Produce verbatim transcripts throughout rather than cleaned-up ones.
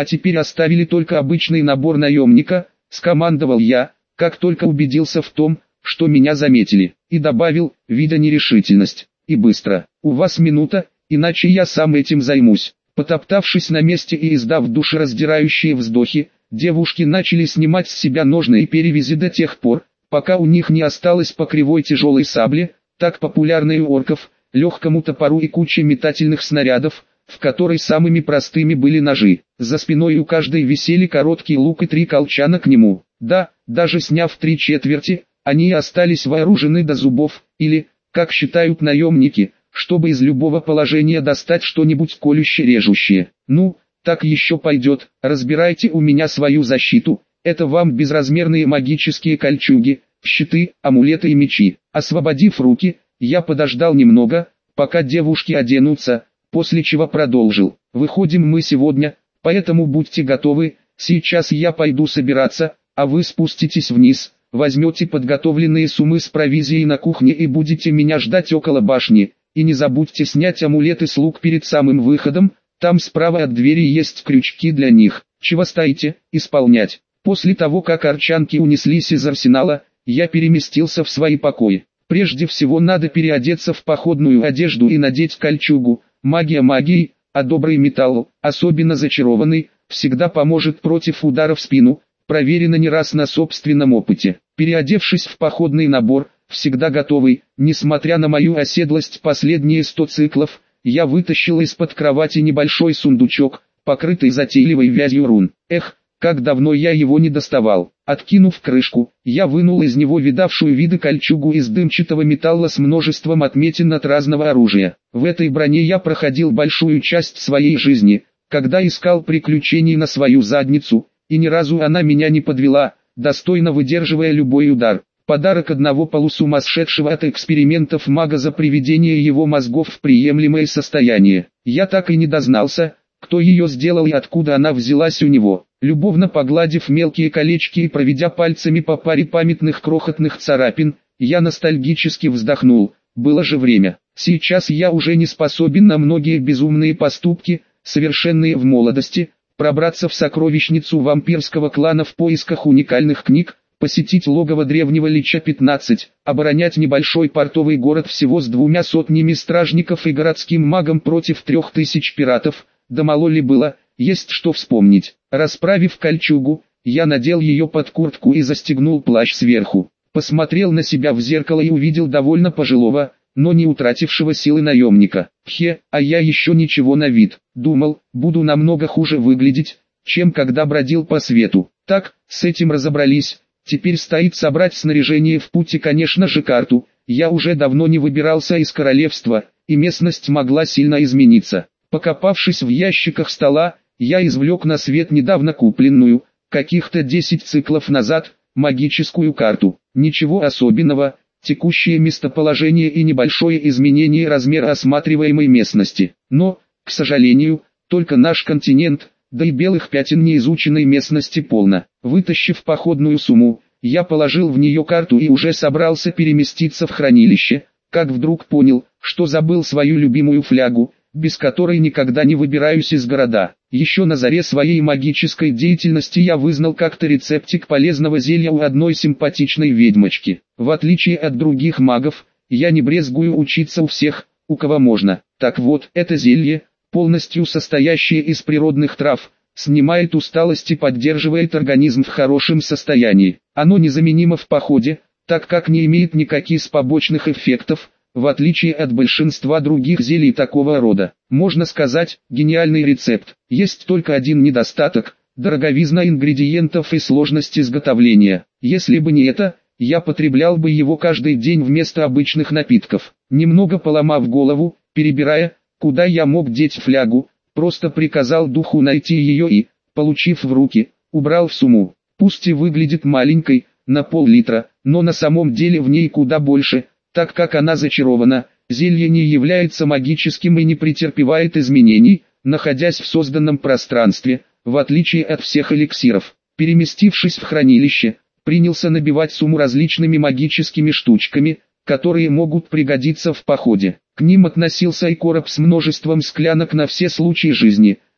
а теперь оставили только обычный набор наемника, скомандовал я, как только убедился в том, что меня заметили, и добавил, видя нерешительность, и быстро, у вас минута, иначе я сам этим займусь. Потоптавшись на месте и издав душераздирающие вздохи, девушки начали снимать с себя ножны и перевязи до тех пор, пока у них не осталось по кривой тяжелой сабле, так популярной у орков, легкому топору и куче метательных снарядов, в которой самыми простыми были ножи. За спиной у каждой висели короткий лук и три колчана к нему. Да, даже сняв три четверти, они остались вооружены до зубов, или, как считают наемники, чтобы из любого положения достать что-нибудь колюще-режущее. Ну, так еще пойдет, разбирайте у меня свою защиту, это вам безразмерные магические кольчуги, щиты, амулеты и мечи. Освободив руки, я подождал немного, пока девушки оденутся, после чего продолжил. Выходим мы сегодня, поэтому будьте готовы, сейчас я пойду собираться, а вы спуститесь вниз, возьмете подготовленные суммы с провизией на кухне и будете меня ждать около башни. И не забудьте снять амулеты с лук перед самым выходом, там справа от двери есть крючки для них. Чего стоите, исполнять. После того как арчанки унеслись из арсенала, я переместился в свои покои. Прежде всего надо переодеться в походную одежду и надеть кольчугу. Магия магией, а добрый металл, особенно зачарованный, всегда поможет против удара в спину, проверено не раз на собственном опыте. Переодевшись в походный набор, всегда готовый, несмотря на мою оседлость последние сто циклов, я вытащил из-под кровати небольшой сундучок, покрытый затейливой вязью рун. Эх, как давно я его не доставал. Откинув крышку, я вынул из него видавшую виды кольчугу из дымчатого металла с множеством отметин от разного оружия. В этой броне я проходил большую часть своей жизни, когда искал приключений на свою задницу, и ни разу она меня не подвела, достойно выдерживая любой удар. Подарок одного полусумасшедшего от экспериментов мага за приведение его мозгов в приемлемое состояние. Я так и не дознался, кто ее сделал и откуда она взялась у него. Любовно погладив мелкие колечки и проведя пальцами по паре памятных крохотных царапин, я ностальгически вздохнул. Было же время. Сейчас я уже не способен на многие безумные поступки, совершенные в молодости, пробраться в сокровищницу вампирского клана в поисках уникальных книг, посетить логово древнего Лича пятнадцать, оборонять небольшой портовый город всего с двумя сотнями стражников и городским магом против трех тысяч пиратов, да мало ли было, есть что вспомнить. Расправив кольчугу, я надел ее под куртку и застегнул плащ сверху. Посмотрел на себя в зеркало и увидел довольно пожилого, но не утратившего силы наемника. Хе, а я еще ничего на вид. Думал, буду намного хуже выглядеть, чем когда бродил по свету. Так, с этим разобрались. Теперь стоит собрать снаряжение в путь и, конечно же, карту. Я уже давно не выбирался из королевства, и местность могла сильно измениться. Покопавшись в ящиках стола, я извлек на свет недавно купленную, каких-то десять циклов назад, магическую карту. Ничего особенного, текущее местоположение и небольшое изменение размера осматриваемой местности. Но, к сожалению, только наш континент, да и белых пятен неизученной местности полно. Вытащив походную сумму, я положил в нее карту и уже собрался переместиться в хранилище, как вдруг понял, что забыл свою любимую флягу, без которой никогда не выбираюсь из города. Еще на заре своей магической деятельности я вызнал как-то рецептик полезного зелья у одной симпатичной ведьмочки. В отличие от других магов, я не брезгую учиться у всех, у кого можно. Так вот, это зелье, полностью состоящее из природных трав, снимает усталость и поддерживает организм в хорошем состоянии. Оно незаменимо в походе, так как не имеет никаких побочных эффектов, в отличие от большинства других зелий такого рода. Можно сказать, гениальный рецепт. Есть только один недостаток – дороговизна ингредиентов и сложность изготовления. Если бы не это, я потреблял бы его каждый день вместо обычных напитков. Немного поломав голову, перебирая, куда я мог деть флягу, просто приказал духу найти ее и, получив в руки, убрал в сумму. Пусть и выглядит маленькой, на пол-литра, но на самом деле в ней куда больше, так как она зачарована. Зелье не является магическим и не претерпевает изменений, находясь в созданном пространстве, в отличие от всех эликсиров. Переместившись в хранилище, принялся набивать сумму различными магическими штучками, которые могут пригодиться в походе. К ним относился и короб с множеством склянок на все случаи жизни,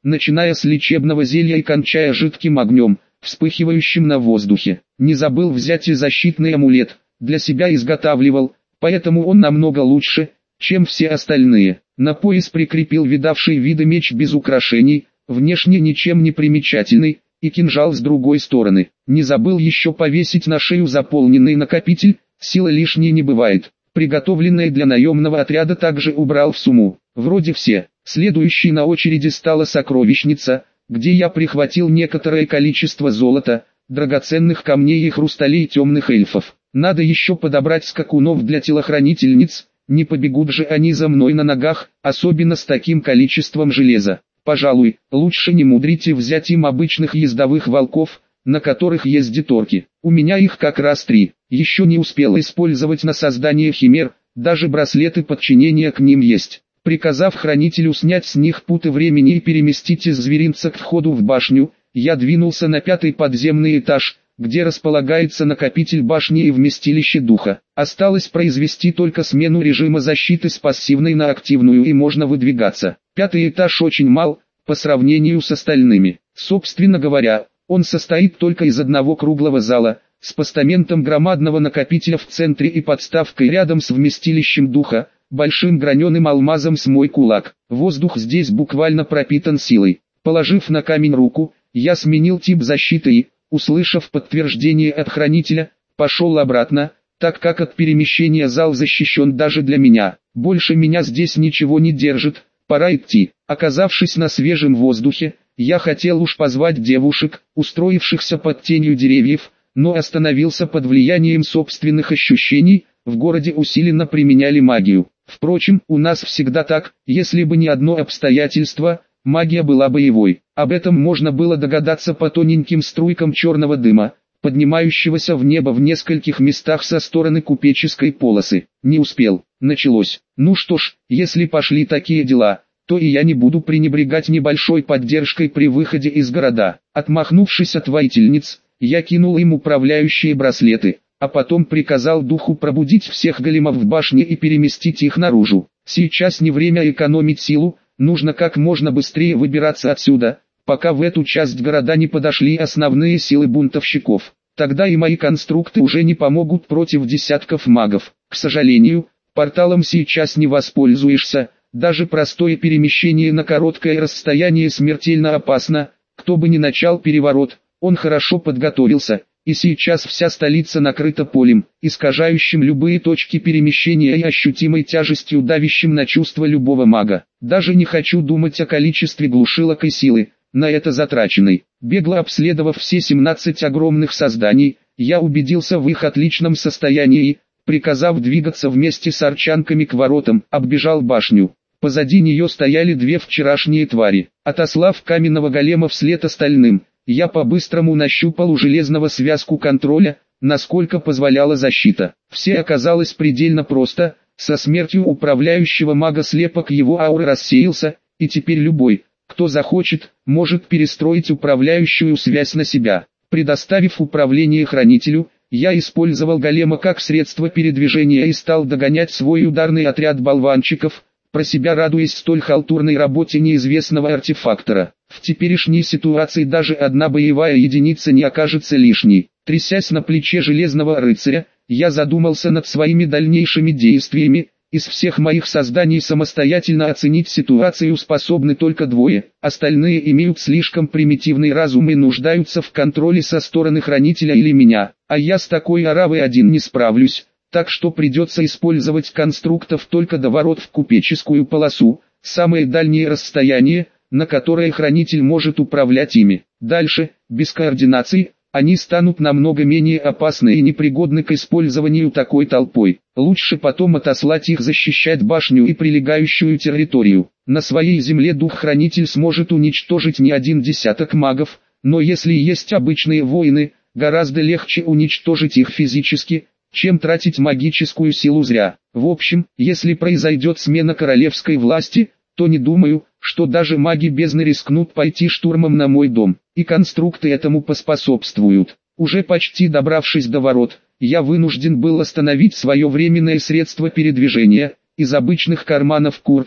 начиная с лечебного зелья и кончая жидким огнем, вспыхивающим на воздухе. Не забыл взять и защитный амулет, для себя изготавливал, поэтому он намного лучше, чем все остальные. На пояс прикрепил видавший виды меч без украшений, внешне ничем не примечательный, и кинжал с другой стороны. Не забыл еще повесить на шею заполненный накопитель, силы лишней не бывает. Приготовленные для наемного отряда также убрал в сумму. Вроде все. Следующей на очереди стала сокровищница, где я прихватил некоторое количество золота, драгоценных камней и хрусталей темных эльфов. Надо еще подобрать скакунов для телохранительниц, не побегут же они за мной на ногах, особенно с таким количеством железа. Пожалуй, лучше не мудрите взять им обычных ездовых волков, на которых ездят орки. У меня их как раз три. Еще не успел использовать на создание химер, даже браслеты подчинения к ним есть. Приказав хранителю снять с них путы времени и переместить из зверинца к входу в башню, я двинулся на пятый подземный этаж, где располагается накопитель башни и вместилище духа. Осталось произвести только смену режима защиты с пассивной на активную и можно выдвигаться. Пятый этаж очень мал, по сравнению с остальными. Собственно говоря, он состоит только из одного круглого зала, с постаментом громадного накопителя в центре и подставкой рядом с вместилищем духа, большим граненым алмазом с мой кулак. Воздух здесь буквально пропитан силой. Положив на камень руку, я сменил тип защиты и, услышав подтверждение от хранителя, пошел обратно, так как от перемещения зал защищен даже для меня. Больше меня здесь ничего не держит, пора идти. Оказавшись на свежем воздухе, я хотел уж позвать девушек, устроившихся под тенью деревьев, но остановился под влиянием собственных ощущений. В городе усиленно применяли магию. Впрочем, у нас всегда так, если бы не одно обстоятельство, магия была боевой. Об этом можно было догадаться по тоненьким струйкам черного дыма, поднимающегося в небо в нескольких местах со стороны купеческой полосы. Не успел, началось. Ну что ж, если пошли такие дела, то и я не буду пренебрегать небольшой поддержкой при выходе из города. Отмахнувшись от воительниц, я кинул им управляющие браслеты, а потом приказал духу пробудить всех големов в башне и переместить их наружу. Сейчас не время экономить силу, нужно как можно быстрее выбираться отсюда, пока в эту часть города не подошли основные силы бунтовщиков. Тогда и мои конструкты уже не помогут против десятков магов. К сожалению, порталом сейчас не воспользуешься, даже простое перемещение на короткое расстояние смертельно опасно. Кто бы ни начал переворот, он хорошо подготовился. И сейчас вся столица накрыта полем, искажающим любые точки перемещения и ощутимой тяжестью, давящим на чувства любого мага. Даже не хочу думать о количестве глушилок и силы, на это затраченной. Бегло обследовав все семнадцать огромных созданий, я убедился в их отличном состоянии и, приказав двигаться вместе с арчанками к воротам, оббежал башню. Позади нее стояли две вчерашние твари. Отослав каменного голема вслед остальным, я по-быстрому нащупал у железного связку контроля, насколько позволяла защита. Все оказалось предельно просто, со смертью управляющего мага слепок его ауры рассеялся, и теперь любой, кто захочет, может перестроить управляющую связь на себя. Предоставив управление хранителю, я использовал голема как средство передвижения и стал догонять свой ударный отряд болванчиков, про себя радуясь столь халтурной работе неизвестного артефактора. В теперешней ситуации даже одна боевая единица не окажется лишней. Трясясь на плече железного рыцаря, я задумался над своими дальнейшими действиями. Из всех моих созданий самостоятельно оценить ситуацию способны только двое, остальные имеют слишком примитивный разум и нуждаются в контроле со стороны хранителя или меня, а я с такой оравой один не справлюсь. Так что придется использовать конструктов только до ворот в купеческую полосу, самое дальнее расстояние, на которое хранитель может управлять ими. Дальше, без координации, они станут намного менее опасны и непригодны к использованию такой толпой. Лучше потом отослать их защищать башню и прилегающую территорию. На своей земле дух-хранитель сможет уничтожить не один десяток магов, но если есть обычные воины, гораздо легче уничтожить их физически, чем тратить магическую силу зря. В общем, если произойдет смена королевской власти, то не думаю, что даже маги бездны рискнут пойти штурмом на мой дом, и конструкты этому поспособствуют. Уже почти добравшись до ворот, я вынужден был остановить свое временное средство передвижения. Из обычных карманов куртки,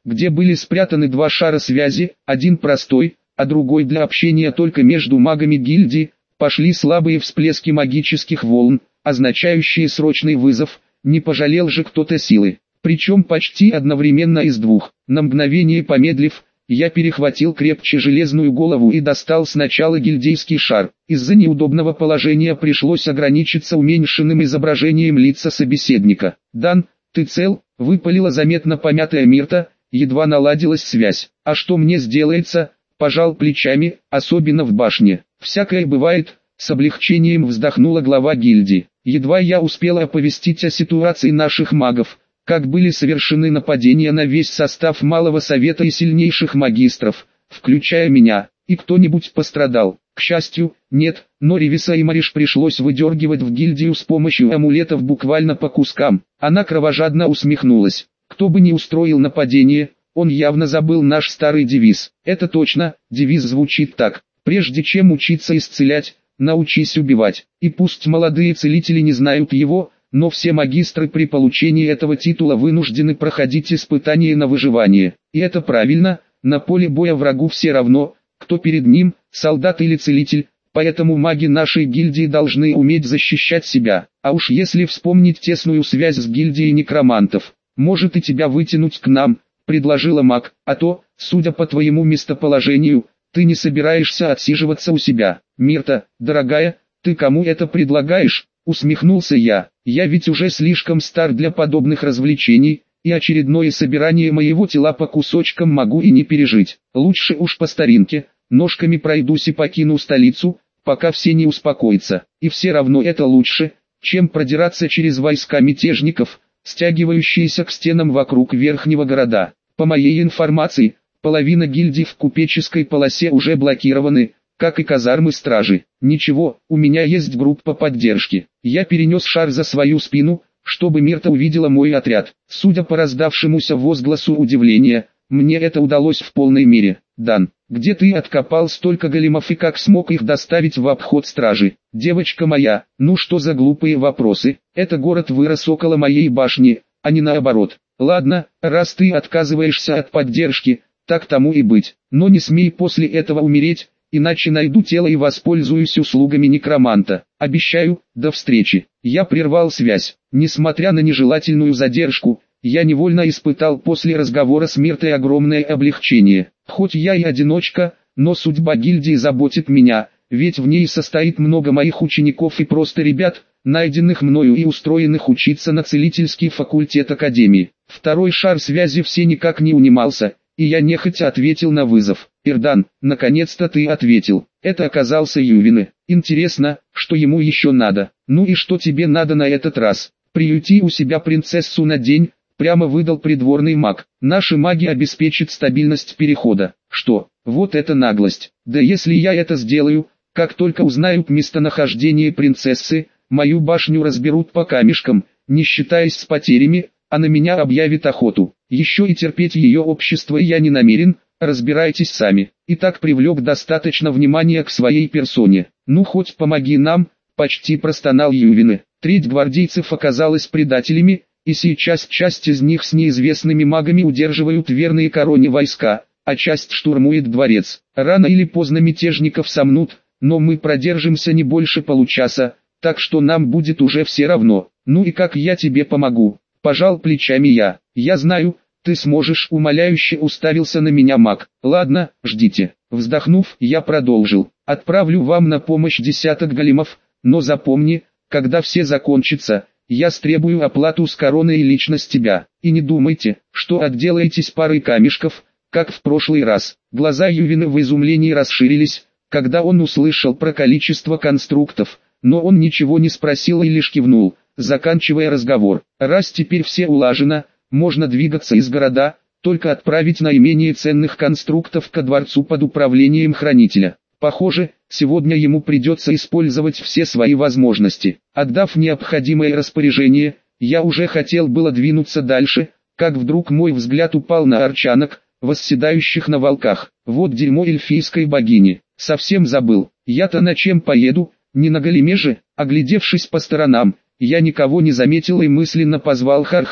где были спрятаны два шара связи, один простой, а другой для общения только между магами гильдии, пошли слабые всплески магических волн, означающие срочный вызов. Не пожалел же кто-то силы, причем почти одновременно из двух. На мгновение помедлив, я перехватил крепче железную голову и достал сначала гильдейский шар. Из-за неудобного положения пришлось ограничиться уменьшенным изображением лица собеседника. «Дан, ты цел?» — выпалила заметно помятая Мирта, едва наладилась связь. «А что мне сделается?» — пожал плечами, особенно в башне. «Всякое бывает», — с облегчением вздохнула глава гильдии. «Едва я успела оповестить о ситуации наших магов, как были совершены нападения на весь состав Малого Совета и сильнейших магистров, включая меня, и кто-нибудь пострадал. К счастью, нет, но Ревиса и Мариш пришлось выдергивать в гильдию с помощью амулетов буквально по кускам». Она кровожадно усмехнулась. «Кто бы ни устроил нападение, он явно забыл наш старый девиз». «Это точно», девиз звучит так: «Прежде чем учиться исцелять, научись убивать». И пусть молодые целители не знают его, но все магистры при получении этого титула вынуждены проходить испытания на выживание. И это правильно, на поле боя врагу все равно, кто перед ним, солдат или целитель, поэтому маги нашей гильдии должны уметь защищать себя. А уж если вспомнить тесную связь с гильдией некромантов, может и тебя вытянуть к нам, предложила маг, а то, судя по твоему местоположению, ты не собираешься отсиживаться у себя. Мирта, дорогая, ты кому это предлагаешь? Усмехнулся я. Я ведь уже слишком стар для подобных развлечений, и очередное собирание моего тела по кусочкам могу и не пережить. Лучше уж по старинке, ножками пройдусь и покину столицу, пока все не успокоятся. И все равно это лучше, чем продираться через войска мятежников, стягивающиеся к стенам вокруг верхнего города. По моей информации, половина гильдий в купеческой полосе уже блокированы, как и казармы стражи. Ничего, у меня есть группа поддержки. Я перенес шар за свою спину, чтобы Мирта увидела мой отряд. Судя по раздавшемуся возгласу удивления, мне это удалось в полной мере. «Дан, где ты откопал столько големов и как смог их доставить в обход стражи? Девочка моя, ну что за глупые вопросы? Это город вырос около моей башни, а не наоборот. Ладно, раз ты отказываешься от поддержки, так тому и быть. Но не смей после этого умереть, иначе найду тело и воспользуюсь услугами некроманта. Обещаю, до встречи». Я прервал связь. Несмотря на нежелательную задержку, я невольно испытал после разговора с Миртой огромное облегчение. Хоть я и одиночка, но судьба гильдии заботит меня, ведь в ней состоит много моих учеников и просто ребят, найденных мною и устроенных учиться на целительский факультет Академии. Второй шар связи все никак не унимался, и я нехотя ответил на вызов. «Ирдан, наконец-то ты ответил». Это оказался Ювины. Интересно, что ему еще надо. «Ну и что тебе надо на этот раз?» «Приюти у себя принцессу на день», прямо выдал придворный маг. «Наши маги обеспечат стабильность перехода». «Что? Вот это наглость. Да если я это сделаю, как только узнают местонахождение принцессы, мою башню разберут по камешкам, не считаясь с потерями, а на меня объявят охоту. Еще и терпеть ее общество я не намерен, разбирайтесь сами». И так привлек достаточно внимания к своей персоне. «Ну хоть помоги нам», почти простонал Ювины. Треть гвардейцев оказалась предателями, и сейчас часть из них с неизвестными магами удерживают верные короне войска, а часть штурмует дворец. Рано или поздно мятежников сомнут, но мы продержимся не больше получаса, так что нам будет уже все равно. «Ну и как я тебе помогу?» Пожал плечами я. «Я знаю, ты сможешь», умоляюще уставился на меня маг. «Ладно, ждите». Вздохнув, я продолжил. «Отправлю вам на помощь десяток големов, но запомни, когда все закончатся, я стребую оплату с короной лично с тебя. И не думайте, что отделаетесь парой камешков, как в прошлый раз». Глаза Ювина в изумлении расширились, когда он услышал про количество конструктов, но он ничего не спросил и лишь кивнул, заканчивая разговор. «Раз теперь все улажено, можно двигаться из города, только отправить наименее ценных конструктов ко дворцу под управлением хранителя. Похоже, сегодня ему придется использовать все свои возможности». Отдав необходимое распоряжение, я уже хотел было двинуться дальше, как вдруг мой взгляд упал на арчанок, восседающих на волках. Вот дерьмо эльфийской богини. Совсем забыл. Я-то на чем поеду, не на големе же. Оглядевшись по сторонам, я никого не заметил и мысленно позвал Харха.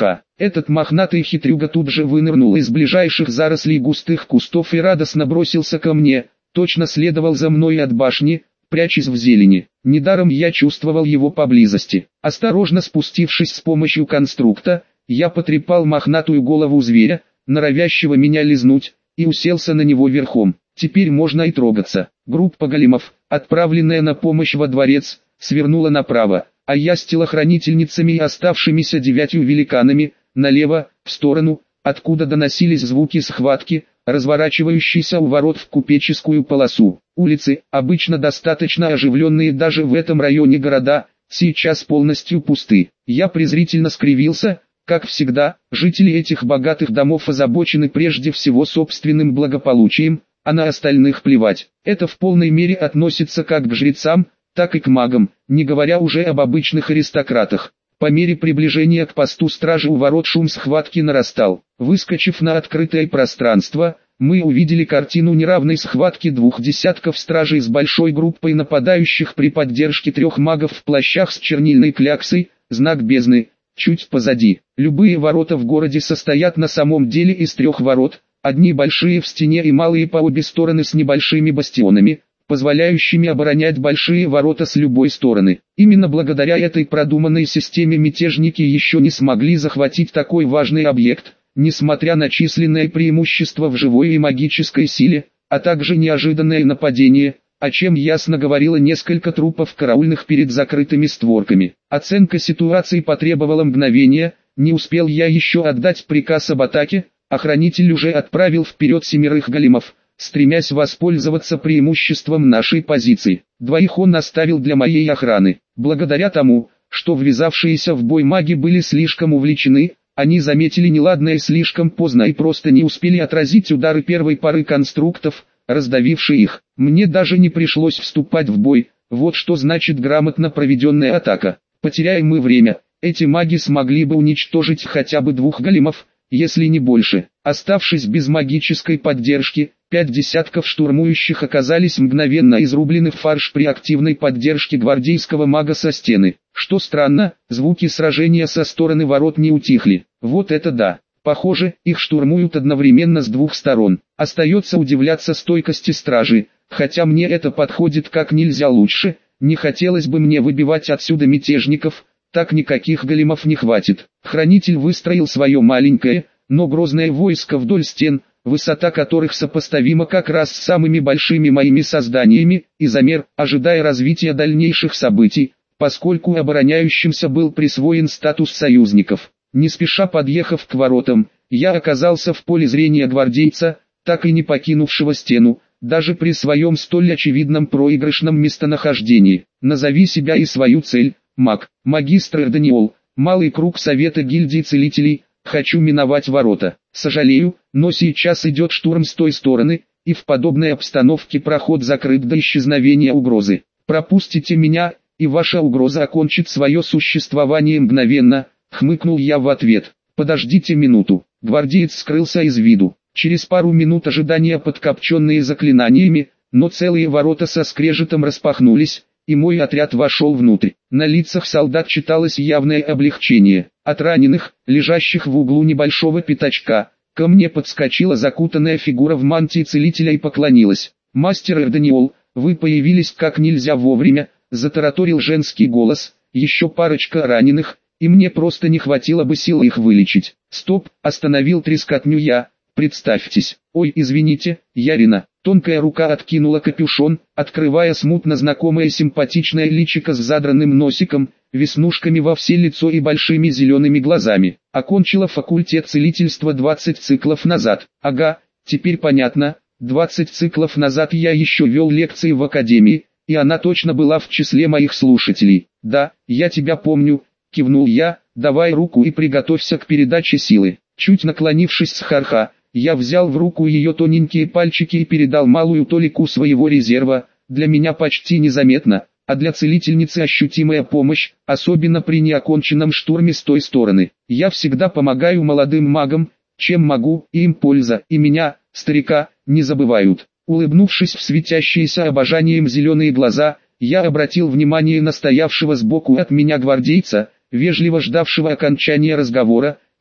Этот мохнатый хитрюга тут же вынырнул из ближайших зарослей густых кустов и радостно бросился ко мне, точно следовал за мной от башни, прячась в зелени. Недаром я чувствовал его поблизости. Осторожно спустившись с помощью конструкта, я потрепал мохнатую голову зверя, норовящего меня лизнуть, и уселся на него верхом. Теперь можно и трогаться. Группа големов, отправленная на помощь во дворец, свернула направо, а я с телохранительницами и оставшимися девятью великанами, налево, в сторону, откуда доносились звуки схватки, разворачивающейся у ворот в купеческую полосу. Улицы, обычно достаточно оживленные даже в этом районе города, сейчас полностью пусты. Я презрительно скривился. Как всегда, жители этих богатых домов озабочены прежде всего собственным благополучием, а на остальных плевать. Это в полной мере относится как к жрецам, так и к магам, не говоря уже об обычных аристократах. По мере приближения к посту стражи у ворот шум схватки нарастал. Выскочив на открытое пространство, мы увидели картину неравной схватки двух десятков стражей с большой группой нападающих при поддержке трех магов в плащах с чернильной кляксой, знак бездны. Чуть позади. Любые ворота в городе состоят на самом деле из трех ворот, одни большие в стене и малые по обе стороны с небольшими бастионами, позволяющими оборонять большие ворота с любой стороны. Именно благодаря этой продуманной системе мятежники еще не смогли захватить такой важный объект, несмотря на численное преимущество в живой и магической силе, а также неожиданное нападение, о чем ясно говорило несколько трупов караульных перед закрытыми створками. Оценка ситуации потребовала мгновения, не успел я еще отдать приказ об атаке, охранитель уже отправил вперед семерых големов, стремясь воспользоваться преимуществом нашей позиции. Двоих он оставил для моей охраны. Благодаря тому, что ввязавшиеся в бой маги были слишком увлечены, они заметили неладное слишком поздно и просто не успели отразить удары первой пары конструктов, раздавивший их. Мне даже не пришлось вступать в бой, вот что значит грамотно проведенная атака. Потеряем мы время, эти маги смогли бы уничтожить хотя бы двух големов, если не больше. Оставшись без магической поддержки, пять десятков штурмующих оказались мгновенно изрублены в фарш при активной поддержке гвардейского мага со стены. Что странно, звуки сражения со стороны ворот не утихли. Вот это да! Похоже, их штурмуют одновременно с двух сторон. Остается удивляться стойкости стражи, хотя мне это подходит как нельзя лучше, не хотелось бы мне выбивать отсюда мятежников, так никаких големов не хватит. Хранитель выстроил свое маленькое, но грозное войско вдоль стен, высота которых сопоставима как раз с самыми большими моими созданиями, и замер, ожидая развития дальнейших событий, поскольку обороняющимся был присвоен статус союзников. Не спеша подъехав к воротам, я оказался в поле зрения гвардейца, так и не покинувшего стену, даже при своем столь очевидном проигрышном местонахождении. Назови себя и свою цель, маг, магистр Эрданиол, малый круг совета гильдии целителей, хочу миновать ворота. Сожалею, но сейчас идет штурм с той стороны, и в подобной обстановке проход закрыт до исчезновения угрозы. Пропустите меня, и ваша угроза окончит свое существование мгновенно. Хмыкнул я в ответ. Подождите минуту. Гвардеец скрылся из виду. Через пару минут ожидания, подкопченные заклинаниями, но целые ворота со скрежетом распахнулись, и мой отряд вошел внутрь. На лицах солдат читалось явное облегчение. От раненых, лежащих в углу небольшого пятачка, ко мне подскочила закутанная фигура в мантии целителя и поклонилась. «Мастер Эрданиол, вы появились как нельзя вовремя», — затараторил женский голос. «Еще парочка раненых, и мне просто не хватило бы сил их вылечить». «Стоп», — остановил трескотню я, — «представьтесь». «Ой, извините, Ярина». Тонкая рука откинула капюшон, открывая смутно знакомое симпатичное личико с задранным носиком, веснушками во все лицо и большими зелеными глазами. Окончила факультет целительства двадцать циклов назад. Ага, теперь понятно, двадцать циклов назад я еще вел лекции в академии, и она точно была в числе моих слушателей. «Да, я тебя помню», — кивнул я, — «давай руку и приготовься к передаче силы». Чуть наклонившись с Харха, я взял в руку ее тоненькие пальчики и передал малую толику своего резерва, для меня почти незаметно, а для целительницы ощутимая помощь, особенно при неоконченном штурме с той стороны. Я всегда помогаю молодым магам, чем могу, и им польза, и меня, старика, не забывают. Улыбнувшись в светящиеся обожанием зеленые глаза, я обратил внимание на стоявшего сбоку от меня гвардейца, вежливо ждавшего окончания разговора.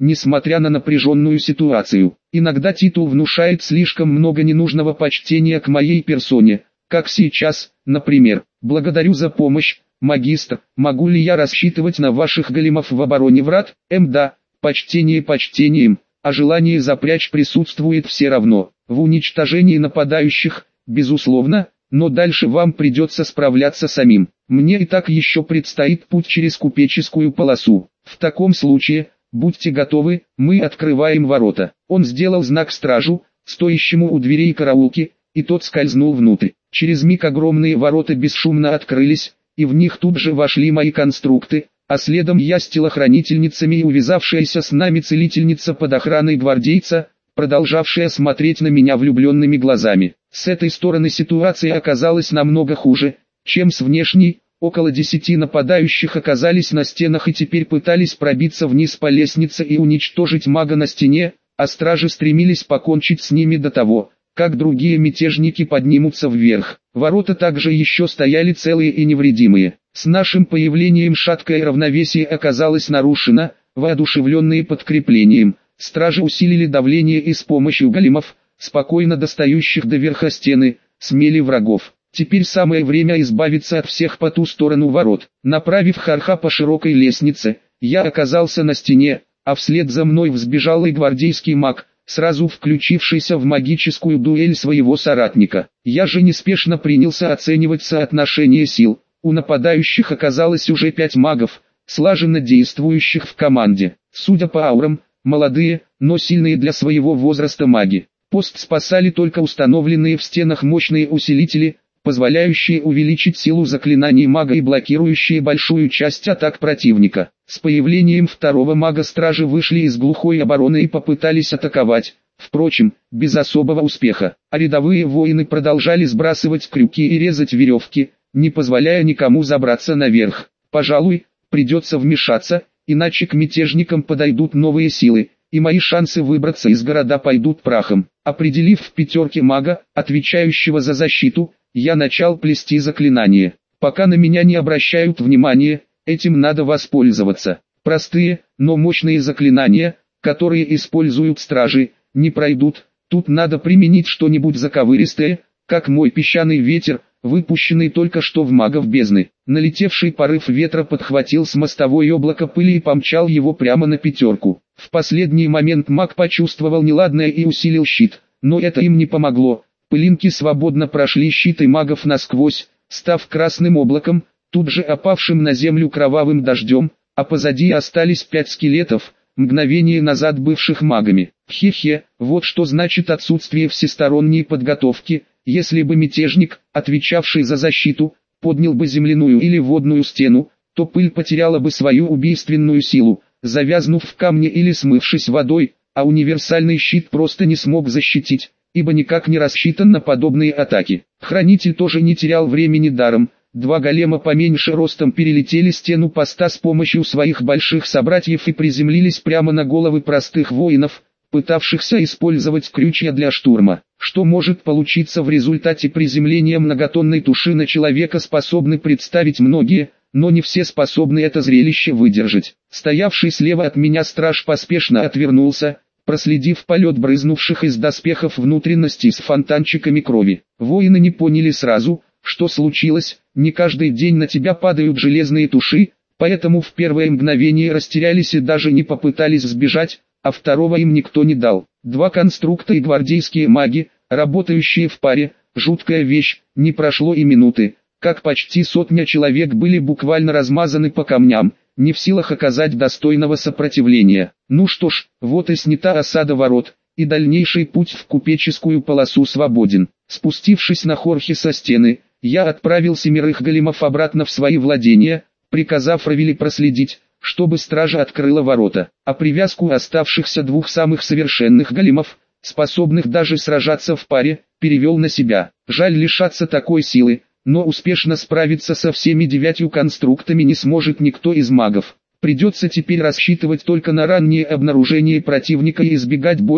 несмотря на напряженную ситуацию. Иногда титул внушает слишком много ненужного почтения к моей персоне, как сейчас, например. Благодарю за помощь, магистр. Могу ли я рассчитывать на ваших големов в обороне врат? М да, почтение почтением, а желание запрячь присутствует все равно. В уничтожении нападающих, безусловно, но дальше вам придется справляться самим. Мне и так еще предстоит путь через купеческую полосу. В таком случае, будьте готовы, мы открываем ворота. Он сделал знак стражу, стоящему у дверей караулки, и тот скользнул внутрь. Через миг огромные ворота бесшумно открылись, и в них тут же вошли мои конструкты, а следом я с телохранительницами и увязавшаяся с нами целительница под охраной гвардейца, продолжавшая смотреть на меня влюбленными глазами. С этой стороны ситуация оказалась намного хуже, чем с внешней. Около десяти нападающих оказались на стенах и теперь пытались пробиться вниз по лестнице и уничтожить мага на стене, а стражи стремились покончить с ними до того, как другие мятежники поднимутся вверх. Ворота также еще стояли целые и невредимые. С нашим появлением шаткое равновесие оказалось нарушено. Воодушевленные подкреплением, стражи усилили давление и с помощью големов, спокойно достающих до верха стены, смели врагов. Теперь самое время избавиться от всех по ту сторону ворот. Направив Харха по широкой лестнице, я оказался на стене, а вслед за мной взбежал и гвардейский маг, сразу включившийся в магическую дуэль своего соратника. Я же неспешно принялся оценивать соотношение сил. У нападающих оказалось уже пять магов, слаженно действующих в команде. Судя по аурам, молодые, но сильные для своего возраста маги. Пост спасали только установленные в стенах мощные усилители, позволяющие увеличить силу заклинаний мага и блокирующие большую часть атак противника. С появлением второго мага стражи вышли из глухой обороны и попытались атаковать, впрочем, без особого успеха, а рядовые воины продолжали сбрасывать крюки и резать веревки, не позволяя никому забраться наверх. Пожалуй, придется вмешаться, иначе к мятежникам подойдут новые силы, и мои шансы выбраться из города пойдут прахом. Определив в пятерке мага, отвечающего за защиту, я начал плести заклинание. Пока на меня не обращают внимания, этим надо воспользоваться. Простые, но мощные заклинания, которые используют стражи, не пройдут. Тут надо применить что-нибудь заковыристое, как мой песчаный ветер, выпущенный только что в магов бездны. Налетевший порыв ветра подхватил с мостовой облако пыли и помчал его прямо на пятерку. В последний момент маг почувствовал неладное и усилил щит, но это им не помогло. Пылинки свободно прошли щиты магов насквозь, став красным облаком, тут же опавшим на землю кровавым дождем, а позади остались пять скелетов, мгновение назад бывших магами. Хе-хе, вот что значит отсутствие всесторонней подготовки. Если бы мятежник, отвечавший за защиту, поднял бы земляную или водную стену, то пыль потеряла бы свою убийственную силу, завязнув в камне или смывшись водой, а универсальный щит просто не смог защитить, ибо никак не рассчитан на подобные атаки. Хранитель тоже не терял времени даром. Два голема поменьше ростом перелетели стену поста с помощью своих больших собратьев и приземлились прямо на головы простых воинов, пытавшихся использовать крючья для штурма. Что может получиться в результате приземления многотонной туши на человека, способны представить многие, но не все способны это зрелище выдержать. Стоявший слева от меня страж поспешно отвернулся, проследив полет брызнувших из доспехов внутренностей с фонтанчиками крови. Воины не поняли сразу, что случилось. Не каждый день на тебя падают железные туши, поэтому в первое мгновение растерялись и даже не попытались сбежать, а второго им никто не дал. Два конструкта и гвардейские маги, работающие в паре, жуткая вещь. Не прошло и минуты, как почти сотня человек были буквально размазаны по камням, не в силах оказать достойного сопротивления. Ну что ж, вот и снята осада ворот, и дальнейший путь в купеческую полосу свободен. Спустившись на хорхе со стены, я отправил семерых големов обратно в свои владения, приказав Равили проследить, чтобы стража открыла ворота, а привязку оставшихся двух самых совершенных големов, способных даже сражаться в паре, перевел на себя. Жаль лишаться такой силы, но успешно справиться со всеми девятью конструктами не сможет никто из магов. Придется теперь рассчитывать только на раннее обнаружение противника и избегать боя,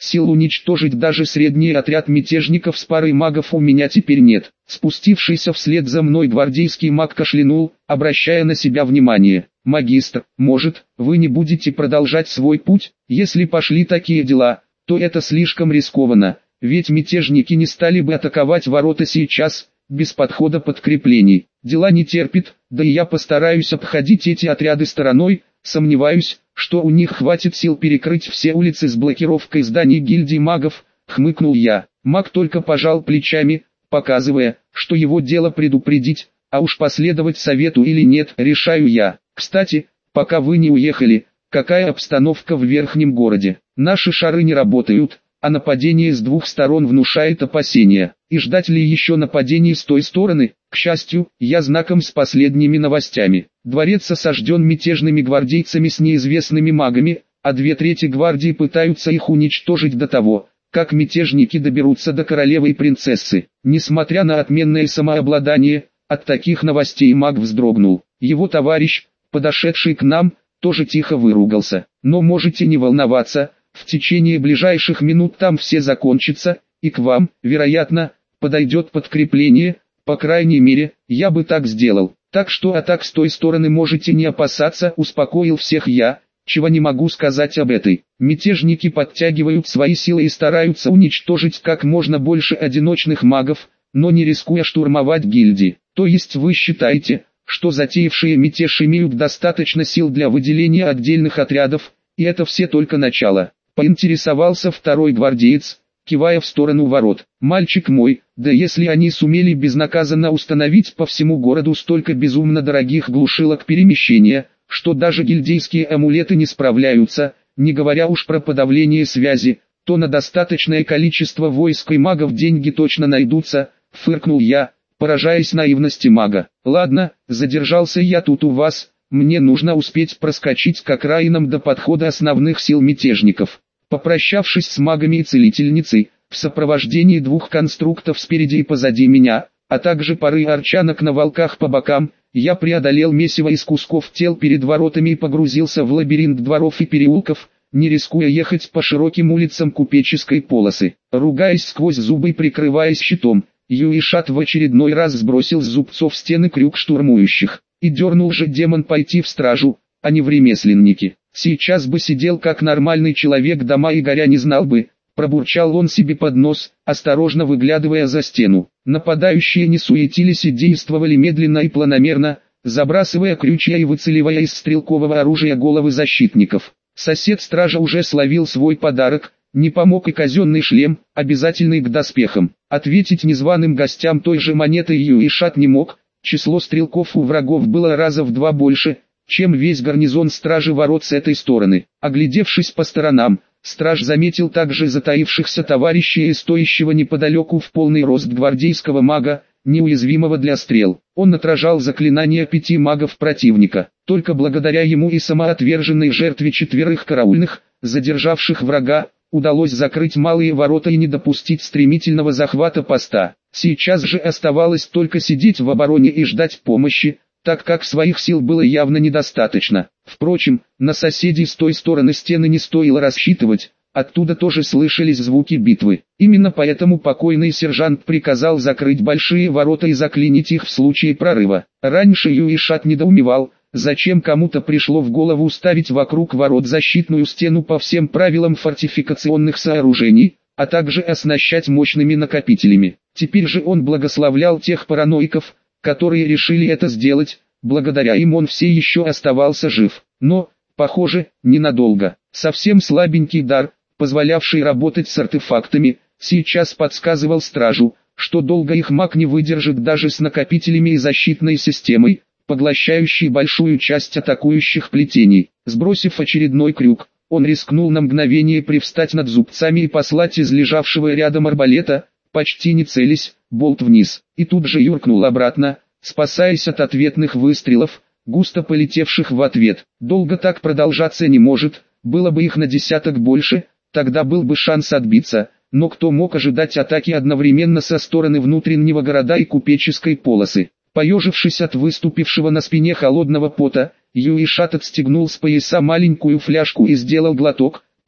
Сил уничтожить даже средний отряд мятежников с парой магов у меня теперь нет. Спустившийся вслед за мной гвардейский маг кашлянул, обращая на себя внимание. «Магистр, может, вы не будете продолжать свой путь? Если пошли такие дела, то это слишком рискованно, ведь мятежники не стали бы атаковать ворота сейчас, без подхода подкреплений. Дела не терпит, да и я постараюсь обходить эти отряды стороной, сомневаюсь, что у них хватит сил перекрыть все улицы с блокировкой зданий гильдии магов», — хмыкнул я. Маг только пожал плечами, показывая, что его дело предупредить, а уж последовать совету или нет, решаю я. «Кстати, пока вы не уехали, какая обстановка в верхнем городе? Наши шары не работают, а нападение с двух сторон внушает опасения. И ждать ли еще нападений с той стороны? К счастью, я знаком с последними новостями. Дворец осажден мятежными гвардейцами с неизвестными магами, а две трети гвардии пытаются их уничтожить до того, как мятежники доберутся до королевы и принцессы». Несмотря на отменное самообладание, от таких новостей маг вздрогнул. Его товарищ, подошедший к нам, тоже тихо выругался. «Но можете не волноваться, в течение ближайших минут там все закончится, и к вам, вероятно, подойдет подкрепление, по крайней мере, я бы так сделал. Так что атак с той стороны можете не опасаться», — успокоил всех я. Чего не могу сказать об этой. Мятежники подтягивают свои силы и стараются уничтожить как можно больше одиночных магов, но не рискуя штурмовать гильдии. То есть вы считаете, что затеявшие мятеж имеют достаточно сил для выделения отдельных отрядов, и это все только начало? Поинтересовался второй гвардеец, кивая в сторону ворот. «Мальчик мой, да если они сумели безнаказанно установить по всему городу столько безумно дорогих глушилок перемещения, что даже гильдейские амулеты не справляются, не говоря уж про подавление связи, то на достаточное количество войск и магов деньги точно найдутся», — фыркнул я, поражаясь наивности мага. «Ладно, задержался я тут у вас, мне нужно успеть проскочить к окраинам до подхода основных сил мятежников». Попрощавшись с магами и целительницей, в сопровождении двух конструктов спереди и позади меня, а также пары арчанок на волках по бокам, я преодолел месиво из кусков тел перед воротами и погрузился в лабиринт дворов и переулков, не рискуя ехать по широким улицам купеческой полосы. Ругаясь сквозь зубы и прикрываясь щитом, Юишат в очередной раз сбросил с зубцов стены крюк штурмующих. И дернул же демон пойти в стражу, а не в ремесленники. Сейчас бы сидел как нормальный человек дома и горя не знал бы, пробурчал он себе под нос, осторожно выглядывая за стену. Нападающие не суетились и действовали медленно и планомерно, забрасывая крючья и выцеливая из стрелкового оружия головы защитников. Сосед стража уже словил свой подарок, не помог и казенный шлем, обязательный к доспехам. Ответить незваным гостям той же монетой Юишат не мог, число стрелков у врагов было раза в два больше, чем весь гарнизон стражи ворот с этой стороны. Оглядевшись по сторонам, страж заметил также затаившихся товарищей и стоящего неподалеку в полный рост гвардейского мага, неуязвимого для стрел. Он отражал заклинания пяти магов противника. Только благодаря ему и самоотверженной жертве четверых караульных, задержавших врага, удалось закрыть малые ворота и не допустить стремительного захвата поста. Сейчас же оставалось только сидеть в обороне и ждать помощи, так как своих сил было явно недостаточно. Впрочем, на соседей с той стороны стены не стоило рассчитывать, оттуда тоже слышались звуки битвы. Именно поэтому покойный сержант приказал закрыть большие ворота и заклинить их в случае прорыва. Раньше Юишат недоумевал, зачем кому-то пришло в голову ставить вокруг ворот защитную стену по всем правилам фортификационных сооружений, а также оснащать мощными накопителями. Теперь же он благословлял тех параноиков, которые решили это сделать, благодаря им он все еще оставался жив. Но, похоже, ненадолго. Совсем слабенький дар, позволявший работать с артефактами, сейчас подсказывал стражу, что долго их маг не выдержит даже с накопителями и защитной системой, поглощающей большую часть атакующих плетений. Сбросив очередной крюк, он рискнул на мгновение привстать над зубцами и послать из лежавшего рядом арбалета, почти не целясь, болт вниз, и тут же юркнул обратно, спасаясь от ответных выстрелов, густо полетевших в ответ. Долго так продолжаться не может, было бы их на десяток больше, тогда был бы шанс отбиться, но кто мог ожидать атаки одновременно со стороны внутреннего города и купеческой полосы. Поежившись от выступившего на спине холодного пота, Юишат отстегнул с пояса маленькую фляжку и сделал глоток,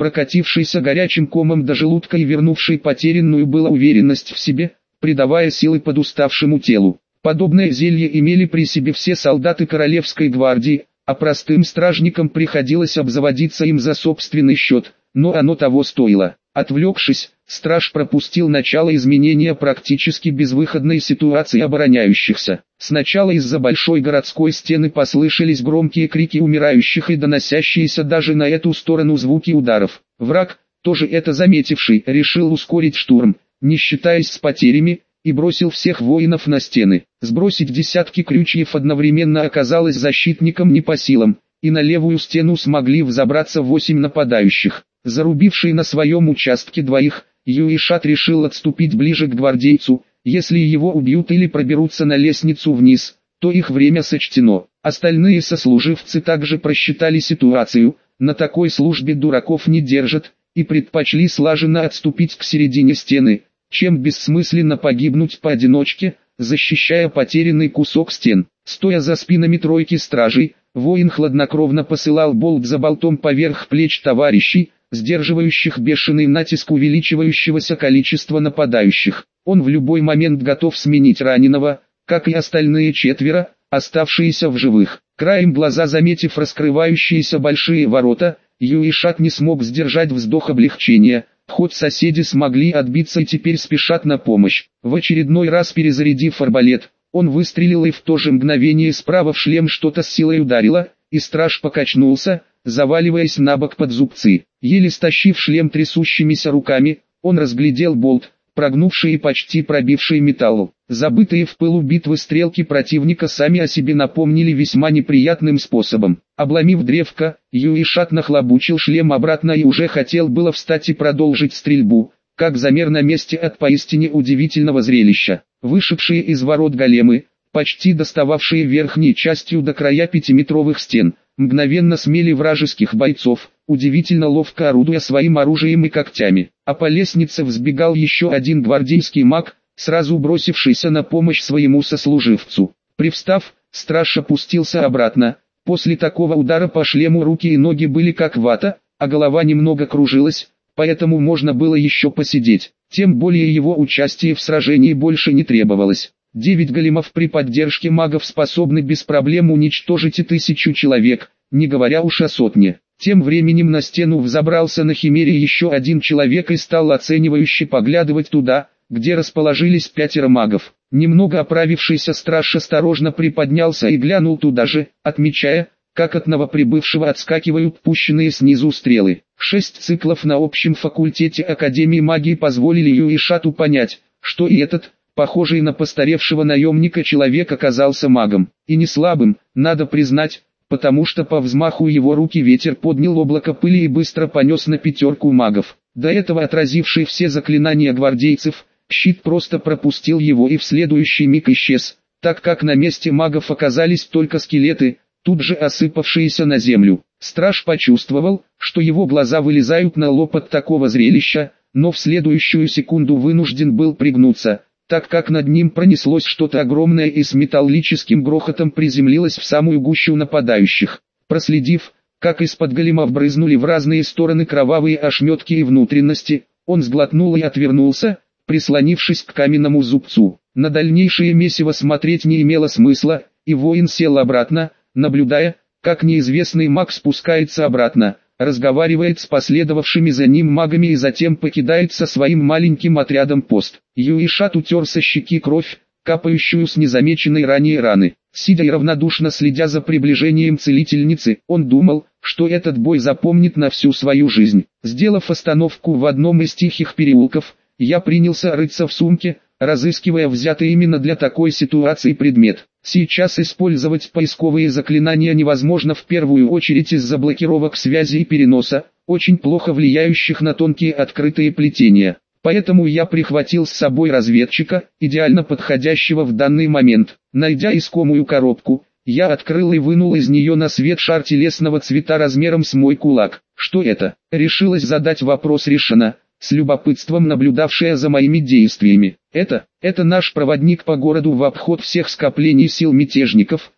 прокатившийся горячим комом до желудка и вернувший потерянную было уверенность в себе, придавая силы подуставшему телу. Подобное зелье имели при себе все солдаты Королевской гвардии, а простым стражникам приходилось обзаводиться им за собственный счет, но оно того стоило. Отвлекшись, страж пропустил начало изменения практически безвыходной ситуации обороняющихся. Сначала из-за большой городской стены послышались громкие крики умирающих и доносящиеся даже на эту сторону звуки ударов. Враг, тоже это заметивший, решил ускорить штурм, не считаясь с потерями, и бросил всех воинов на стены. Сбросить десятки крючьев одновременно оказалось защитникам не по силам, и на левую стену смогли взобраться восемь нападающих. Зарубивший на своем участке двоих, Юишат решил отступить ближе к гвардейцу. Если его убьют или проберутся на лестницу вниз, то их время сочтено. Остальные сослуживцы также просчитали ситуацию, на такой службе дураков не держат, и предпочли слаженно отступить к середине стены, чем бессмысленно погибнуть поодиночке, защищая потерянный кусок стен. Стоя за спинами тройки стражей, воин хладнокровно посылал болт за болтом поверх плеч товарищей, сдерживающих бешеный натиск увеличивающегося количества нападающих. Он в любой момент готов сменить раненого, как и остальные четверо, оставшиеся в живых. Краем глаза заметив раскрывающиеся большие ворота, Юишат не смог сдержать вздох облегчения. Хоть соседи смогли отбиться и теперь спешат на помощь. В очередной раз перезарядив арбалет, он выстрелил, и в то же мгновение справа в шлем что-то с силой ударило, и страж покачнулся, заваливаясь на бок под зубцы. Еле стащив шлем трясущимися руками, он разглядел болт, прогнувший и почти пробивший металл. Забытые в пылу битвы стрелки противника сами о себе напомнили весьма неприятным способом. Обломив древко, Юишат нахлобучил шлем обратно и уже хотел было встать и продолжить стрельбу, как замер на месте от поистине удивительного зрелища. Вышедшие из ворот големы, почти достававшие верхней частью до края пятиметровых стен, мгновенно смели вражеских бойцов, удивительно ловко орудуя своим оружием и когтями. А по лестнице взбегал еще один гвардейский маг, сразу бросившийся на помощь своему сослуживцу. Привстав, страж опустился обратно. После такого удара по шлему руки и ноги были как вата, а голова немного кружилась, поэтому можно было еще посидеть. Тем более его участие в сражении больше не требовалось. Девять големов при поддержке магов способны без проблем уничтожить и тысячу человек, не говоря уж о сотне. Тем временем на стену взобрался на химере еще один человек и стал оценивающе поглядывать туда, где расположились пятеро магов. Немного оправившийся страж осторожно приподнялся и глянул туда же, отмечая, как от новоприбывшего отскакивают пущенные снизу стрелы. Шесть циклов на общем факультете Академии магии позволили Юишату понять, что и этот, похожий на постаревшего наемника человек, оказался магом. И не слабым, надо признать, потому что по взмаху его руки ветер поднял облако пыли и быстро понес на пятерку магов. До этого отразивший все заклинания гвардейцев, щит просто пропустил его и в следующий миг исчез, так как на месте магов оказались только скелеты, тут же осыпавшиеся на землю. Страж почувствовал, что его глаза вылезают на лоб от такого зрелища, но в следующую секунду вынужден был пригнуться, так как над ним пронеслось что-то огромное и с металлическим грохотом приземлилось в самую гущу нападающих. Проследив, как из-под големов брызнули в разные стороны кровавые ошметки и внутренности, он сглотнул и отвернулся, прислонившись к каменному зубцу. На дальнейшее месиво смотреть не имело смысла, и воин сел обратно, наблюдая, как неизвестный маг спускается обратно, разговаривает с последовавшими за ним магами и затем покидает со своим маленьким отрядом пост. Юишат утер со щеки кровь, капающую с незамеченной ранее раны. Сидя и равнодушно следя за приближением целительницы, он думал, что этот бой запомнит на всю свою жизнь. Сделав остановку в одном из тихих переулков, я принялся рыться в сумке, разыскивая взятый именно для такой ситуации предмет. Сейчас использовать поисковые заклинания невозможно в первую очередь из-за блокировок связи и переноса, очень плохо влияющих на тонкие открытые плетения. Поэтому я прихватил с собой разведчика, идеально подходящего в данный момент. Найдя искомую коробку, я открыл и вынул из нее на свет шар телесного цвета размером с мой кулак. Что это? Решилась задать вопрос Ришана, с любопытством наблюдавшая за моими действиями. Это, это наш проводник по городу в обход всех скоплений сил мятежников,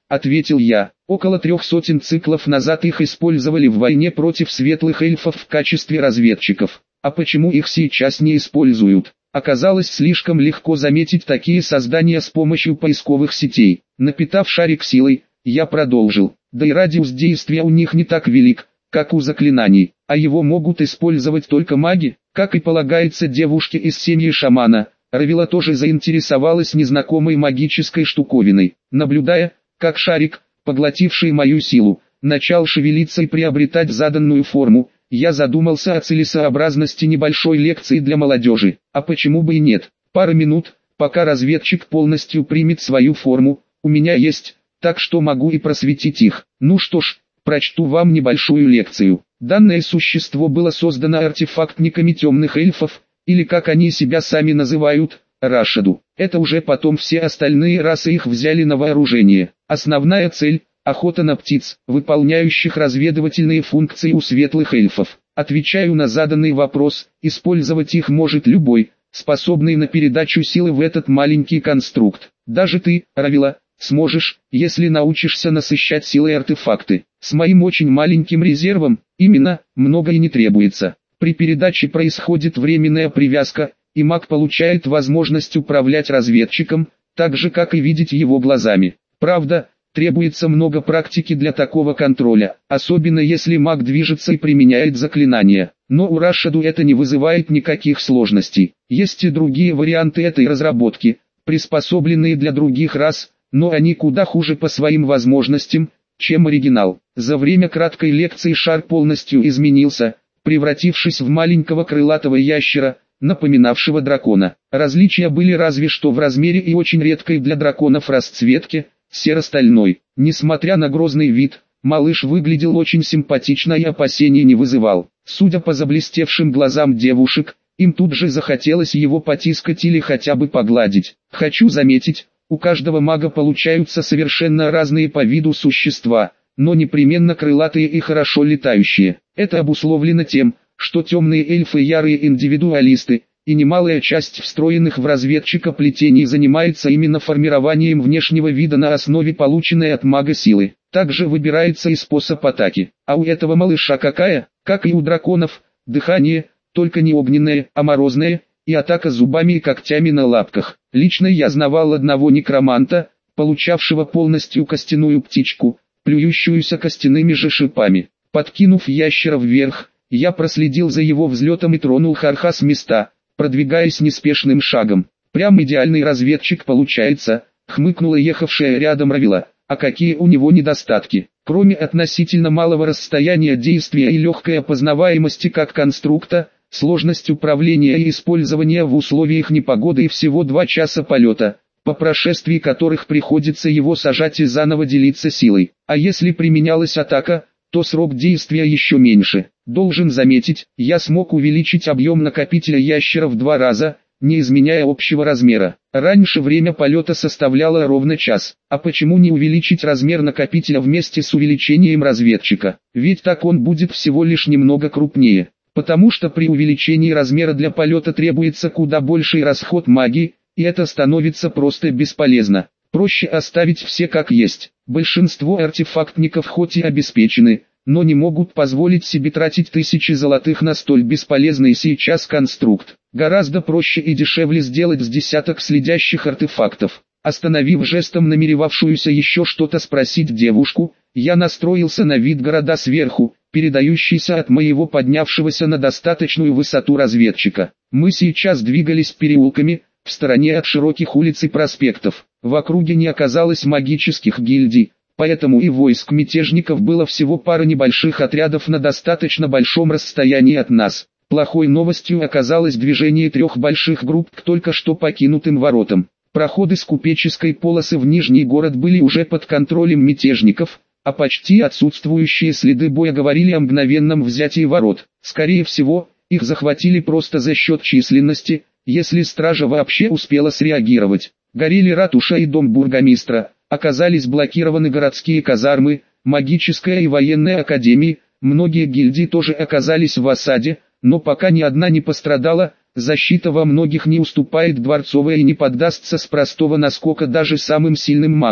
ответил я. Около трех сотен циклов назад их использовали в войне против светлых эльфов в качестве разведчиков. А почему их сейчас не используют? Оказалось слишком легко заметить такие создания с помощью поисковых сетей. Напитав шарик силой, я продолжил. Да и радиус действия у них не так велик, как у заклинаний, а его могут использовать только маги, как и полагается девушке из семьи шамана. Равила тоже заинтересовалась незнакомой магической штуковиной. Наблюдая, как шарик, поглотивший мою силу, начал шевелиться и приобретать заданную форму, я задумался о целесообразности небольшой лекции для молодежи. А почему бы и нет? Пара минут, пока разведчик полностью примет свою форму, у меня есть, так что могу и просветить их. Ну что ж, прочту вам небольшую лекцию. Данное существо было создано артефактниками темных эльфов, или как они себя сами называют, Рашаду. Это уже потом все остальные расы их взяли на вооружение. Основная цель – охота на птиц, выполняющих разведывательные функции у светлых эльфов. Отвечаю на заданный вопрос, использовать их может любой, способный на передачу силы в этот маленький конструкт. Даже ты, Равила, сможешь, если научишься насыщать силой артефакты. С моим очень маленьким резервом, именно, много и не требуется. При передаче происходит временная привязка, и маг получает возможность управлять разведчиком, так же как и видеть его глазами. Правда, требуется много практики для такого контроля, особенно если маг движется и применяет заклинания. Но у Рашаду это не вызывает никаких сложностей. Есть и другие варианты этой разработки, приспособленные для других рас, но они куда хуже по своим возможностям, чем оригинал. За время краткой лекции шар полностью изменился, превратившись в маленького крылатого ящера, напоминавшего дракона. Различия были разве что в размере и очень редкой для драконов расцветке, серо-стальной. Несмотря на грозный вид, малыш выглядел очень симпатично и опасений не вызывал. Судя по заблестевшим глазам девушек, им тут же захотелось его потискать или хотя бы погладить. Хочу заметить, у каждого мага получаются совершенно разные по виду существа, но непременно крылатые и хорошо летающие. Это обусловлено тем, что темные эльфы ярые индивидуалисты, и немалая часть встроенных в разведчика плетений занимается именно формированием внешнего вида на основе полученной от мага силы. Также выбирается и способ атаки. А у этого малыша какая, как и у драконов, дыхание, только не огненное, а морозное, и атака зубами и когтями на лапках. Лично я знавал одного некроманта, получавшего полностью костяную птичку, плюющуюся костяными же шипами. Подкинув ящера вверх, я проследил за его взлетом и тронул Харха с места, продвигаясь неспешным шагом. Прям идеальный разведчик получается, хмыкнула ехавшая рядом Равила. А какие у него недостатки? Кроме относительно малого расстояния действия и легкой опознаваемости как конструкта, сложность управления и использования в условиях непогоды и всего два часа полета, по прошествии которых приходится его сажать и заново делиться силой. А если применялась атака, то срок действия еще меньше. Должен заметить, я смог увеличить объем накопителя ящера в два раза, не изменяя общего размера. Раньше время полета составляло ровно час. А почему не увеличить размер накопителя вместе с увеличением разведчика? Ведь так он будет всего лишь немного крупнее. Потому что при увеличении размера для полета требуется куда больший расход магии, и это становится просто бесполезно. Проще оставить все как есть. Большинство артефактников хоть и обеспечены, но не могут позволить себе тратить тысячи золотых на столь бесполезный сейчас конструкт. Гораздо проще и дешевле сделать с десяток следящих артефактов. Остановив жестом намеревавшуюся еще что-то спросить девушку, я настроился на вид города сверху, передающийся от моего поднявшегося на достаточную высоту разведчика. Мы сейчас двигались переулками, в стороне от широких улиц и проспектов. В округе не оказалось магических гильдий, поэтому и войск мятежников было всего пара небольших отрядов на достаточно большом расстоянии от нас. Плохой новостью оказалось движение трех больших групп к только что покинутым воротам. Проходы с купеческой полосы в Нижний город были уже под контролем мятежников, а почти отсутствующие следы боя говорили о мгновенном взятии ворот. Скорее всего, их захватили просто за счет численности, если стража вообще успела среагировать. Горели ратуша и дом бургомистра, оказались блокированы городские казармы, магическая и военная академии, многие гильдии тоже оказались в осаде, но пока ни одна не пострадала, защита во многих не уступает дворцовой и не поддастся с простого наскока даже самым сильным магам.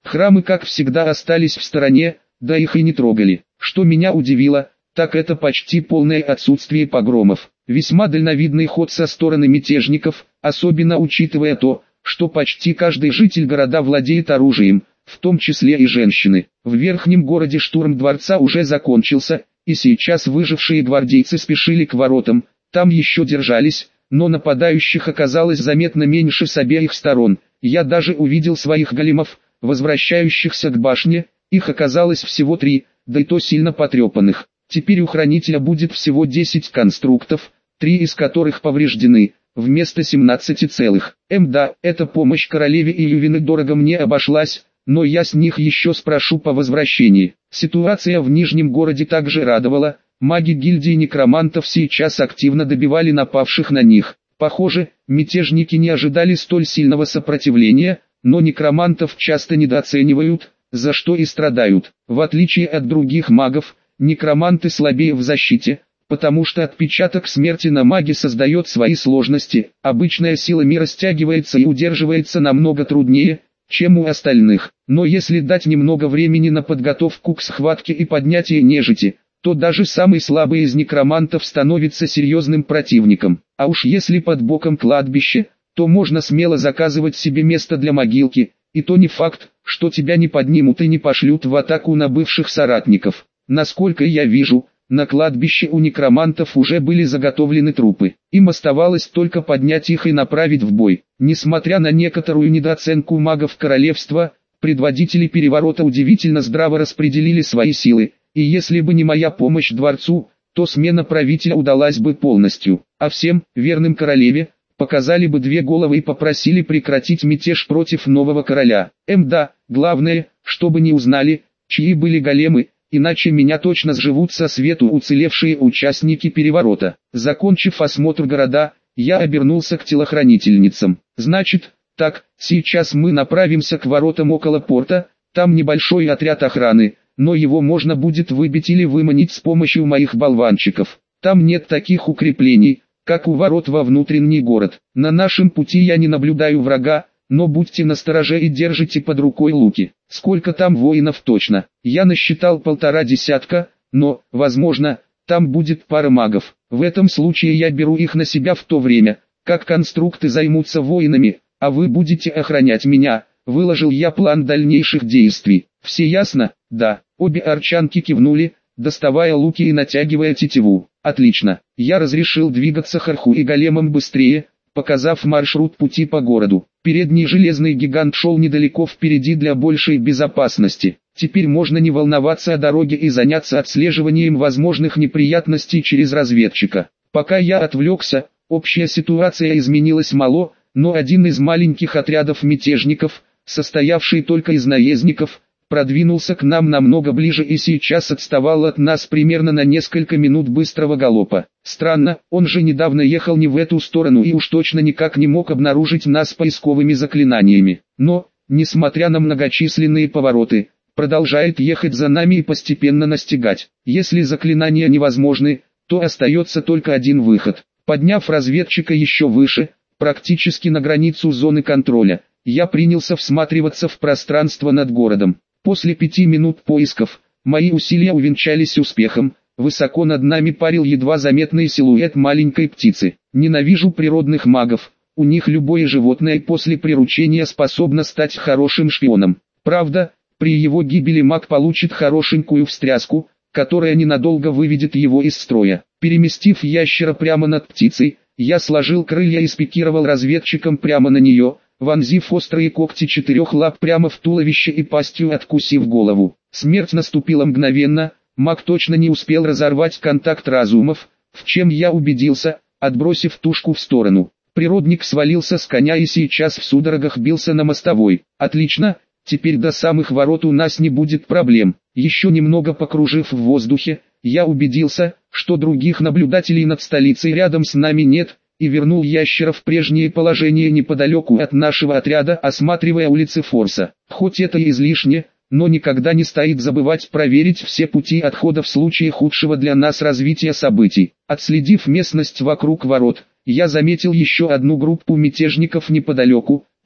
Храмы, как всегда, остались в стороне, да их и не трогали. Что меня удивило, так это почти полное отсутствие погромов. Весьма дальновидный ход со стороны мятежников, особенно учитывая то, что почти каждый житель города владеет оружием, в том числе и женщины. В верхнем городе штурм дворца уже закончился, и сейчас выжившие гвардейцы спешили к воротам. Там еще держались, но нападающих оказалось заметно меньше с обеих сторон. Я даже увидел своих големов, возвращающихся к башне, их оказалось всего три, да и то сильно потрепанных. Теперь у хранителя будет всего десять конструктов, три из которых повреждены, вместо семнадцати целых. Эм да, эта помощь королеве и Ювины дорого мне обошлась, но я с них еще спрошу по возвращении. Ситуация в Нижнем городе также радовала, маги гильдии некромантов сейчас активно добивали напавших на них. Похоже, мятежники не ожидали столь сильного сопротивления, но некромантов часто недооценивают, за что и страдают. В отличие от других магов, некроманты слабее в защите, потому что отпечаток смерти на маге создает свои сложности. Обычная сила мира стягивается и удерживается намного труднее, чем у остальных. Но если дать немного времени на подготовку к схватке и поднятие нежити, то даже самый слабый из некромантов становится серьезным противником. А уж если под боком кладбище, то можно смело заказывать себе место для могилки, и то не факт, что тебя не поднимут и не пошлют в атаку на бывших соратников. Насколько я вижу, на кладбище у некромантов уже были заготовлены трупы. Им оставалось только поднять их и направить в бой. Несмотря на некоторую недооценку магов королевства, предводители переворота удивительно здраво распределили свои силы, и если бы не моя помощь дворцу, то смена правителя удалась бы полностью. А всем, верным королеве, показали бы две головы и попросили прекратить мятеж против нового короля. Эм да, главное, чтобы не узнали, чьи были големы, иначе меня точно сживут со свету уцелевшие участники переворота. Закончив осмотр города, я обернулся к телохранительницам. Значит, так, сейчас мы направимся к воротам около порта, там небольшой отряд охраны, но его можно будет выбить или выманить с помощью моих болванчиков. Там нет таких укреплений, как у ворот во внутренний город. На нашем пути я не наблюдаю врага, но будьте настороже и держите под рукой луки. Сколько там воинов точно? Я насчитал полтора десятка, но, возможно, там будет пара магов. В этом случае я беру их на себя в то время, как конструкты займутся воинами, а вы будете охранять меня. Выложил я план дальнейших действий. Все ясно? Да. Обе арчанки кивнули, доставая луки и натягивая тетиву. Отлично. Я разрешил двигаться Харху и големам быстрее, показав маршрут пути по городу. Передний железный гигант шел недалеко впереди для большей безопасности. Теперь можно не волноваться о дороге и заняться отслеживанием возможных неприятностей через разведчика. Пока я отвлекся, общая ситуация изменилась мало, но один из маленьких отрядов мятежников, состоявший только из наездников, продвинулся к нам намного ближе и сейчас отставал от нас примерно на несколько минут быстрого галопа. Странно, он же недавно ехал не в эту сторону и уж точно никак не мог обнаружить нас поисковыми заклинаниями. Но, несмотря на многочисленные повороты, продолжает ехать за нами и постепенно настигать. Если заклинания невозможны, то остается только один выход. Подняв разведчика еще выше, практически на границу зоны контроля, я принялся всматриваться в пространство над городом. После пяти минут поисков, мои усилия увенчались успехом. Высоко над нами парил едва заметный силуэт маленькой птицы. Ненавижу природных магов, у них любое животное после приручения способно стать хорошим шпионом. Правда, при его гибели маг получит хорошенькую встряску, которая ненадолго выведет его из строя. Переместив ящера прямо над птицей, я сложил крылья и спикировал разведчиком прямо на нее, вонзив острые когти четырех лап прямо в туловище и пастью откусив голову. Смерть наступила мгновенно, маг точно не успел разорвать контакт разумов, в чем я убедился, отбросив тушку в сторону. Природник свалился с коня и сейчас в судорогах бился на мостовой. Отлично, теперь до самых ворот у нас не будет проблем. Еще немного покружив в воздухе, я убедился, что других наблюдателей над столицей рядом с нами нет, и вернул ящера в прежнее положение неподалеку от нашего отряда, осматривая улицы Форса. Хоть это и излишне, но никогда не стоит забывать проверить все пути отхода в случае худшего для нас развития событий. Отследив местность вокруг ворот, я заметил еще одну группу мятежников неподалеку,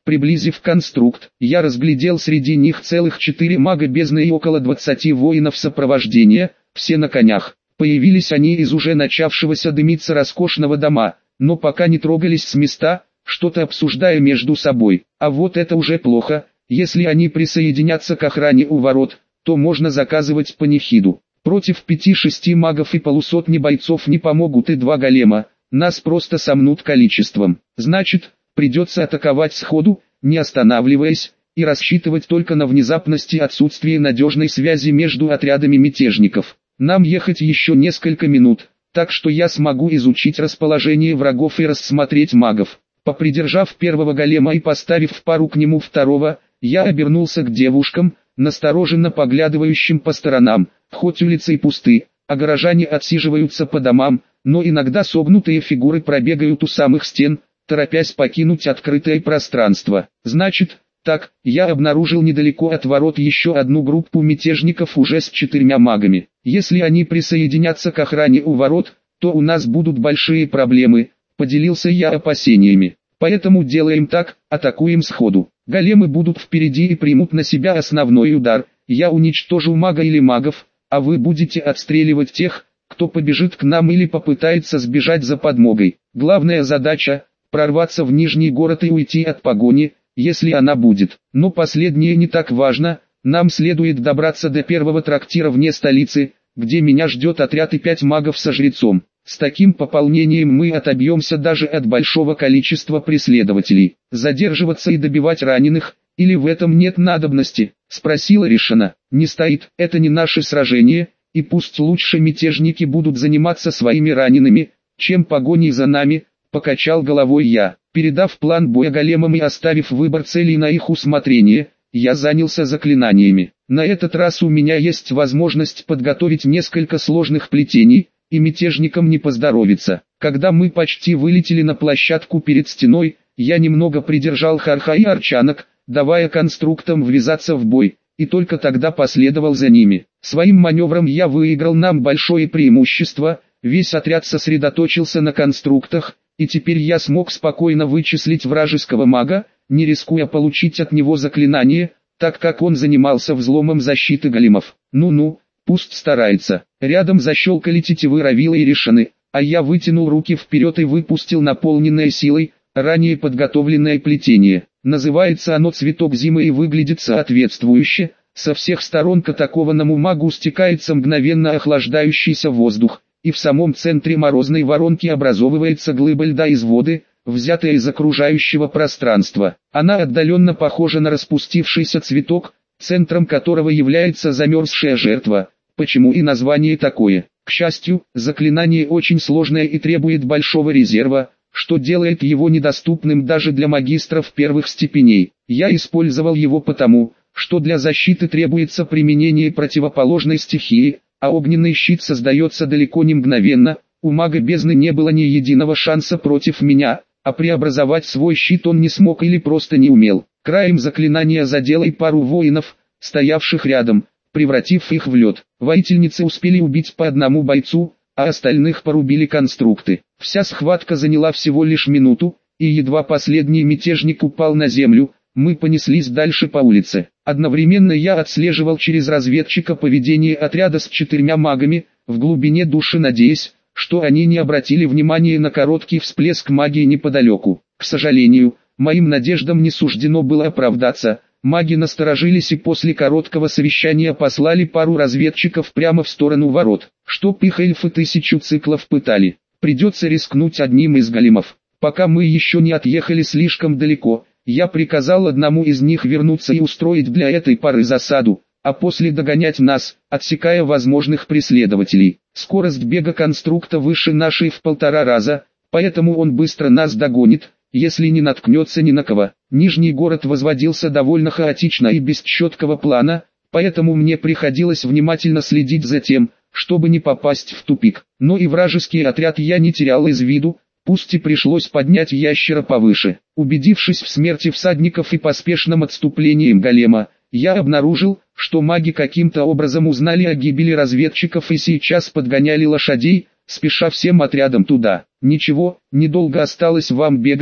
Приблизив конструкт, я разглядел среди них целых четыре мага бездны и около двадцати воинов сопровождения, все на конях. Появились они из уже начавшегося дымиться роскошного дома, но пока не трогались с места, что-то обсуждая между собой. А вот это уже плохо, если они присоединятся к охране у ворот, то можно заказывать панихиду. Против пяти-шести магов и полусотни бойцов не помогут и два голема, нас просто сомнут количеством. Значит, придется атаковать сходу, не останавливаясь, и рассчитывать только на внезапность и отсутствие надежной связи между отрядами мятежников. Нам ехать еще несколько минут, так что я смогу изучить расположение врагов и рассмотреть магов. Попридержав первого голема и поставив в пару к нему второго, я обернулся к девушкам, настороженно поглядывающим по сторонам. Хоть улицы и пусты, а горожане отсиживаются по домам, но иногда согнутые фигуры пробегают у самых стен, торопясь покинуть открытое пространство. Значит, так, я обнаружил недалеко от ворот еще одну группу мятежников уже с четырьмя магами. Если они присоединятся к охране у ворот, то у нас будут большие проблемы, поделился я опасениями. Поэтому делаем так, атакуем сходу. Големы будут впереди и примут на себя основной удар. Я уничтожу мага или магов, а вы будете отстреливать тех, кто побежит к нам или попытается сбежать за подмогой. Главная задача – прорваться в Нижний город и уйти от погони, если она будет. Но последнее не так важно, нам следует добраться до первого трактира вне столицы, где меня ждет отряд и пять магов со жрецом. С таким пополнением мы отобьемся даже от большого количества преследователей. Задерживаться и добивать раненых, или в этом нет надобности, спросила Ришана. Не стоит, это не наше сражение, и пусть лучше мятежники будут заниматься своими ранеными, чем погоней за нами, покачал головой я. Передав план боя големам и оставив выбор целей на их усмотрение, я занялся заклинаниями. На этот раз у меня есть возможность подготовить несколько сложных плетений, и мятежникам не поздоровится. Когда мы почти вылетели на площадку перед стеной, я немного придержал Харха и Арчанок, давая конструктам ввязаться в бой, и только тогда последовал за ними. Своим маневром я выиграл нам большое преимущество, весь отряд сосредоточился на конструктах, и теперь я смог спокойно вычислить вражеского мага, не рискуя получить от него заклинание, так как он занимался взломом защиты големов. Ну-ну, пусть старается. Рядом защелкали тетивы Равила и Ришаны, а я вытянул руки вперед и выпустил наполненное силой, ранее подготовленное плетение. Называется оно «Цветок зимы» и выглядит соответствующе. Со всех сторон к атакованному магу стекается мгновенно охлаждающийся воздух, и в самом центре морозной воронки образовывается глыба льда из воды, взятая из окружающего пространства. Она отдаленно похожа на распустившийся цветок, центром которого является замерзшая жертва. Почему и название такое? К счастью, заклинание очень сложное и требует большого резерва, что делает его недоступным даже для магистров первых степеней. Я использовал его потому, что для защиты требуется применение противоположной стихии, а огненный щит создается далеко не мгновенно. У мага бездны не было ни единого шанса против меня, а преобразовать свой щит он не смог или просто не умел. Краем заклинания задел и пару воинов, стоявших рядом, превратив их в лед. Воительницы успели убить по одному бойцу, а остальных порубили конструкты. Вся схватка заняла всего лишь минуту, и едва последний мятежник упал на землю, мы понеслись дальше по улице. Одновременно я отслеживал через разведчика поведение отряда с четырьмя магами, в глубине души надеясь, что они не обратили внимания на короткий всплеск магии неподалеку. К сожалению, моим надеждам не суждено было оправдаться. Маги насторожились и после короткого совещания послали пару разведчиков прямо в сторону ворот. Чтоб их эльфы тысячу циклов пытали. Придется рискнуть одним из големов. Пока мы еще не отъехали слишком далеко, я приказал одному из них вернуться и устроить для этой пары засаду, а после догонять нас, отсекая возможных преследователей. Скорость бега конструкта выше нашей в полтора раза, поэтому он быстро нас догонит, если не наткнется ни на кого. Нижний город возводился довольно хаотично и без четкого плана, поэтому мне приходилось внимательно следить за тем, чтобы не попасть в тупик. Но и вражеский отряд я не терял из виду, пусть и пришлось поднять ящера повыше. Убедившись в смерти всадников и поспешном отступлении голема, я обнаружил, что маги каким-то образом узнали о гибели разведчиков и сейчас подгоняли лошадей, спеша всем отрядом туда. «Ничего, недолго осталось вам бегать»,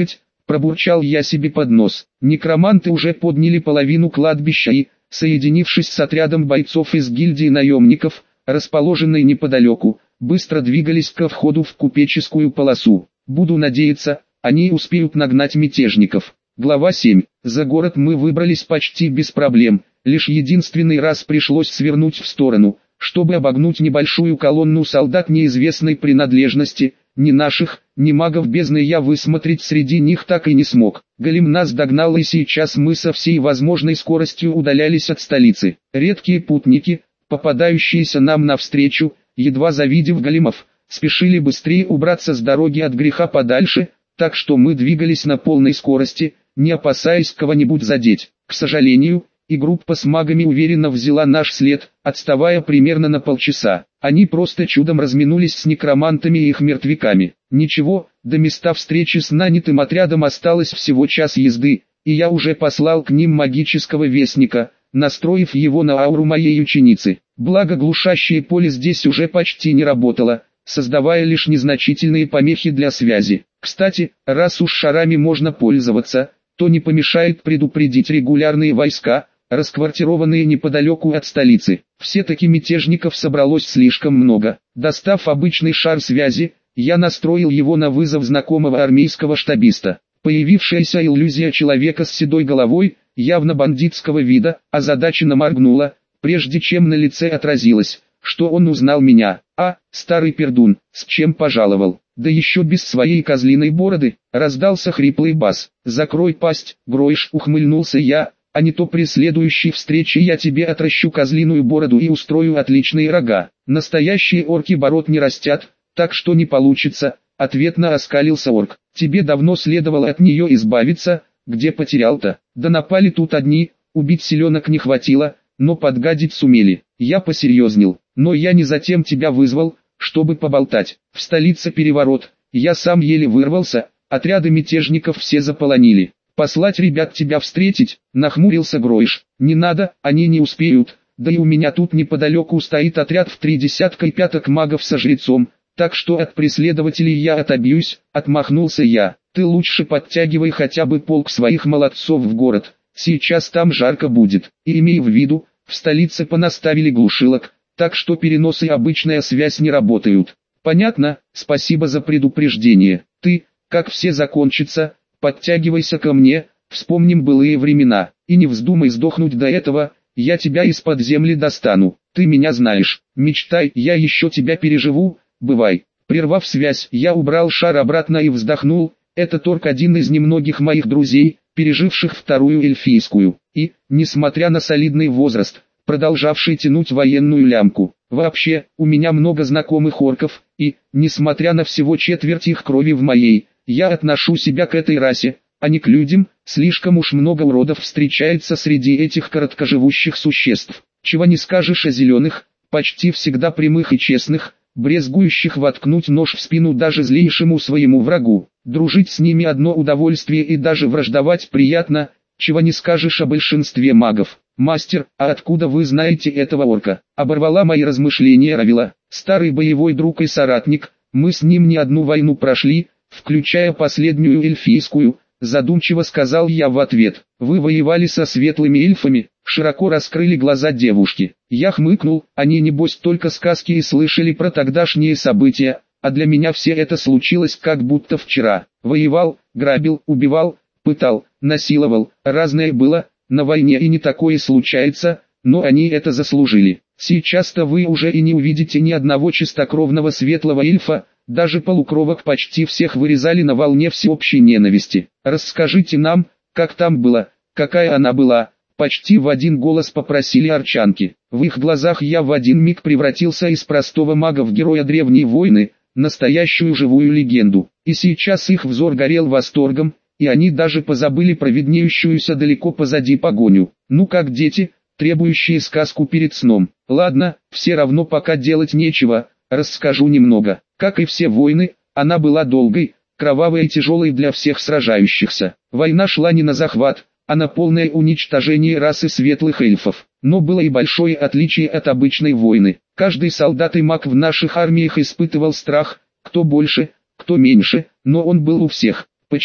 пробурчал я себе под нос. Некроманты уже подняли половину кладбища и, соединившись с отрядом бойцов из гильдии наемников, расположенной неподалеку, быстро двигались ко входу в купеческую полосу. Буду надеяться, они успеют нагнать мятежников. Глава семь. За город мы выбрались почти без проблем, лишь единственный раз пришлось свернуть в сторону, чтобы обогнуть небольшую колонну солдат неизвестной принадлежности. Ни наших, ни магов бездны я высмотреть среди них так и не смог. Голем нас догнал, и сейчас мы со всей возможной скоростью удалялись от столицы. Редкие путники, попадающиеся нам навстречу, едва завидев големов, спешили быстрее убраться с дороги от греха подальше, так что мы двигались на полной скорости, не опасаясь кого-нибудь задеть. К сожалению, и группа с магами уверенно взяла наш след, отставая примерно на полчаса. Они просто чудом разминулись с некромантами и их мертвяками. Ничего, до места встречи с нанятым отрядом осталось всего час езды, и я уже послал к ним магического вестника, настроив его на ауру моей ученицы. Благо глушащее поле здесь уже почти не работало, создавая лишь незначительные помехи для связи. Кстати, раз уж шарами можно пользоваться, то не помешает предупредить регулярные войска, расквартированные неподалеку от столицы. Все-таки мятежников собралось слишком много. Достав обычный шар связи, я настроил его на вызов знакомого армейского штабиста. Появившаяся иллюзия человека с седой головой, явно бандитского вида, озадаченно моргнула, прежде чем на лице отразилось, что он узнал меня. «А, старый пердун, с чем пожаловал? Да еще без своей козлиной бороды!» — раздался хриплый бас. «Закрой пасть, Гройш!» — ухмыльнулся я. «А не то при следующей встрече я тебе отращу козлиную бороду и устрою отличные рога. Настоящие орки бород не растят, так что не получится», — ответно оскалился орк. «Тебе давно следовало от нее избавиться, где потерял-то? Да напали тут одни, убить селенок не хватило, но подгадить сумели». Я посерьезнел. «Но я не затем тебя вызвал, чтобы поболтать. В столице переворот, я сам еле вырвался, отряды мятежников все заполонили. Послать ребят тебя встретить?» — нахмурился Гройш. «Не надо, они не успеют, да и у меня тут неподалеку стоит отряд в три десятка и пяток магов со жрецом, так что от преследователей я отобьюсь», — отмахнулся я. «Ты лучше подтягивай хотя бы полк своих молодцов в город, сейчас там жарко будет, и имей в виду, в столице понаставили глушилок, так что перенос и обычная связь не работают». «Понятно, спасибо за предупреждение. Ты, как все закончится, подтягивайся ко мне, вспомним былые времена, и не вздумай сдохнуть до этого, я тебя из-под земли достану. Ты меня знаешь, мечтай, я еще тебя переживу, бывай». Прервав связь, я убрал шар обратно и вздохнул. Это Торг, один из немногих моих друзей, переживших вторую эльфийскую, и, несмотря на солидный возраст, продолжавший тянуть военную лямку. Вообще, у меня много знакомых орков, и, несмотря на всего четверть их крови в моей, я отношу себя к этой расе, а не к людям. Слишком уж много уродов встречается среди этих короткоживущих существ. Чего не скажешь о зеленых, почти всегда прямых и честных, брезгующих воткнуть нож в спину даже злейшему своему врагу. Дружить с ними одно удовольствие, и даже враждовать приятно. Чего не скажешь о большинстве магов. «Мастер, а откуда вы знаете этого орка?» — оборвала мои размышления Равила. «Старый боевой друг и соратник, мы с ним не одну войну прошли, включая последнюю эльфийскую», — задумчиво сказал я в ответ. «Вы воевали со светлыми эльфами?» — широко раскрыли глаза девушки. Я хмыкнул, они небось только сказки и слышали про тогдашние события, а для меня все это случилось как будто вчера. Воевал, грабил, убивал, пытал, насиловал, разное было. На войне и не такое случается, но они это заслужили. Сейчас-то вы уже и не увидите ни одного чистокровного светлого эльфа, даже полукровок почти всех вырезали на волне всеобщей ненависти. Расскажите нам, как там было, какая она была?» Почти в один голос попросили арчанки. В их глазах я в один миг превратился из простого мага в героя древней войны, настоящую живую легенду. И сейчас их взор горел восторгом, и они даже позабыли про виднеющуюся далеко позади погоню. Ну как дети, требующие сказку перед сном. Ладно, все равно пока делать нечего, расскажу немного. Как и все войны, она была долгой, кровавой и тяжелой для всех сражающихся. Война шла не на захват, а на полное уничтожение расы светлых эльфов. Но было и большое отличие от обычной войны. Каждый солдат и маг в наших армиях испытывал страх, кто больше, кто меньше, но он был у всех. Почему?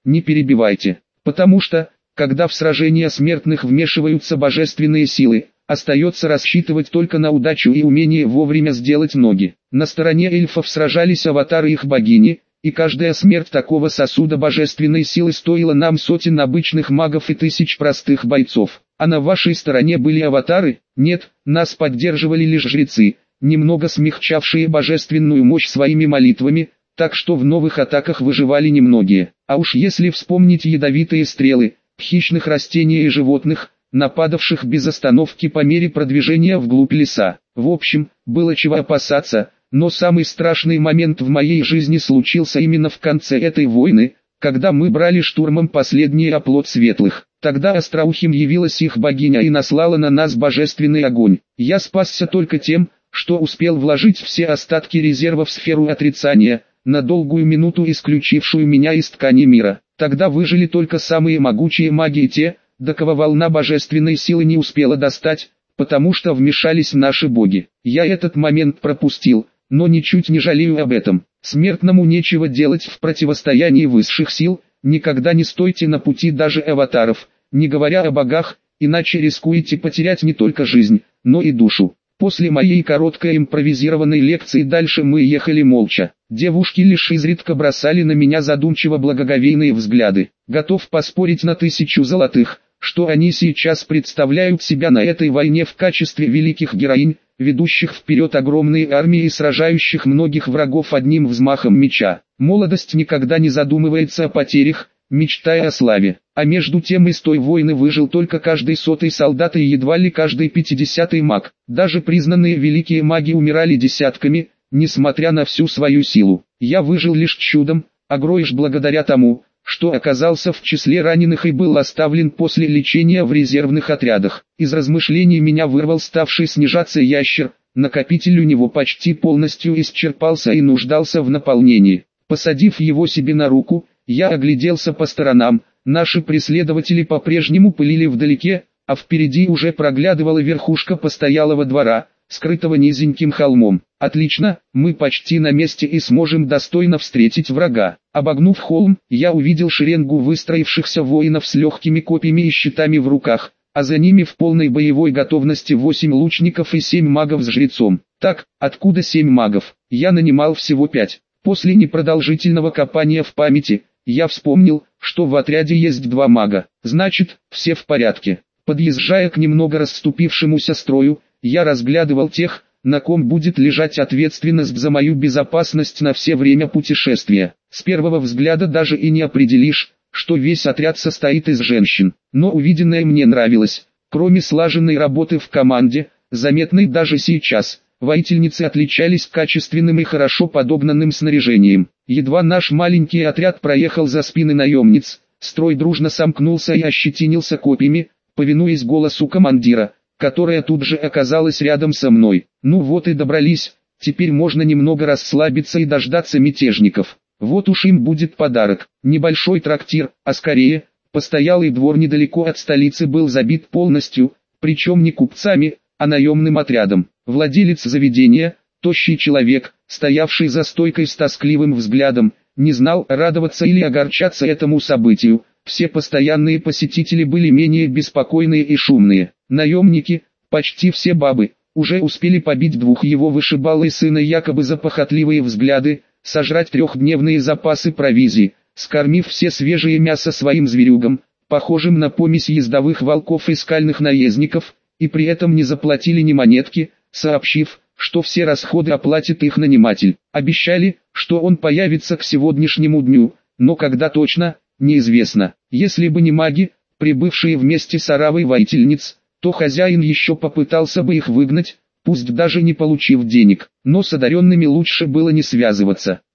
не перебивайте, потому что, когда в сражения смертных вмешиваются божественные силы, остается рассчитывать только на удачу и умение вовремя сделать ноги. На стороне эльфов сражались аватары их богини, и каждая смерть такого сосуда божественной силы стоила нам сотен обычных магов и тысяч простых бойцов. А на вашей стороне были аватары? Нет, нас поддерживали лишь жрецы, немного смягчавшие божественную мощь своими молитвами, так что в новых атаках выживали немногие. А уж если вспомнить ядовитые стрелы, хищных растений и животных, нападавших без остановки по мере продвижения вглубь леса. В общем, было чего опасаться, но самый страшный момент в моей жизни случился именно в конце этой войны, когда мы брали штурмом последний оплот светлых. Тогда остроухим явилась их богиня и наслала на нас божественный огонь. Я спасся только тем, что успел вложить все остатки резерва в сферу отрицания, на долгую минуту исключившую меня из ткани мира. Тогда выжили только самые могучие маги и те, до кого волна божественной силы не успела достать, потому что вмешались наши боги. Я этот момент пропустил, но ничуть не жалею об этом. Смертному нечего делать в противостоянии высших сил, никогда не стойте на пути даже аватаров, не говоря о богах, иначе рискуете потерять не только жизнь, но и душу. После моей короткой импровизированной лекции дальше мы ехали молча. Девушки лишь изредка бросали на меня задумчиво благоговейные взгляды. Готов поспорить на тысячу золотых, что они сейчас представляют себя на этой войне в качестве великих героинь, ведущих вперед огромные армии и сражающих многих врагов одним взмахом меча. Молодость никогда не задумывается о потерях, мечтая о славе. А между тем из той войны выжил только каждый сотый солдат и едва ли каждый пятидесятый маг. Даже признанные великие маги умирали десятками, несмотря на всю свою силу. Я выжил лишь чудом, а Гроиш благодаря тому, что оказался в числе раненых и был оставлен после лечения в резервных отрядах. Из размышлений меня вырвал ставший снижаться ящер, накопитель у него почти полностью исчерпался и нуждался в наполнении. Посадив его себе на руку, я огляделся по сторонам, наши преследователи по-прежнему пылили вдалеке, а впереди уже проглядывала верхушка постоялого двора, скрытого низеньким холмом. Отлично, мы почти на месте и сможем достойно встретить врага. Обогнув холм, я увидел шеренгу выстроившихся воинов с легкими копьями и щитами в руках, а за ними в полной боевой готовности восемь лучников и семь магов с жрецом. Так, откуда семь магов? Я нанимал всего пять. После непродолжительного копания в памяти, я вспомнил, что в отряде есть два мага. Значит, все в порядке. Подъезжая к немного расступившемуся строю, я разглядывал тех, на ком будет лежать ответственность за мою безопасность на все время путешествия. С первого взгляда даже и не определишь, что весь отряд состоит из женщин. Но увиденное мне нравилось. Кроме слаженной работы в команде, заметной даже сейчас, воительницы отличались качественным и хорошо подогнанным снаряжением. Едва наш маленький отряд проехал за спины наемниц, строй дружно сомкнулся и ощетинился копьями, повинуясь голосу командира, которая тут же оказалась рядом со мной. Ну вот и добрались, теперь можно немного расслабиться и дождаться мятежников. Вот уж им будет подарок. Небольшой трактир, а скорее, постоялый двор недалеко от столицы был забит полностью, причем не купцами, а наемным отрядом. Владелец заведения, тощий человек, стоявший за стойкой с тоскливым взглядом, не знал, радоваться или огорчаться этому событию. Все постоянные посетители были менее беспокойные и шумные. Наемники, почти все бабы, уже успели побить двух его вышибал и сына якобы за похотливые взгляды, сожрать трехдневные запасы провизии, скормив все свежее мясо своим зверюгам, похожим на помесь ездовых волков и скальных наездников, и при этом не заплатили ни монетки, сообщив, что все расходы оплатит их наниматель. Обещали, что он появится к сегодняшнему дню, но когда точно, неизвестно. Если бы не маги, прибывшие вместе с оравой воительниц, то хозяин еще попытался бы их выгнать, пусть даже не получив денег, но с одаренными лучше было не связываться.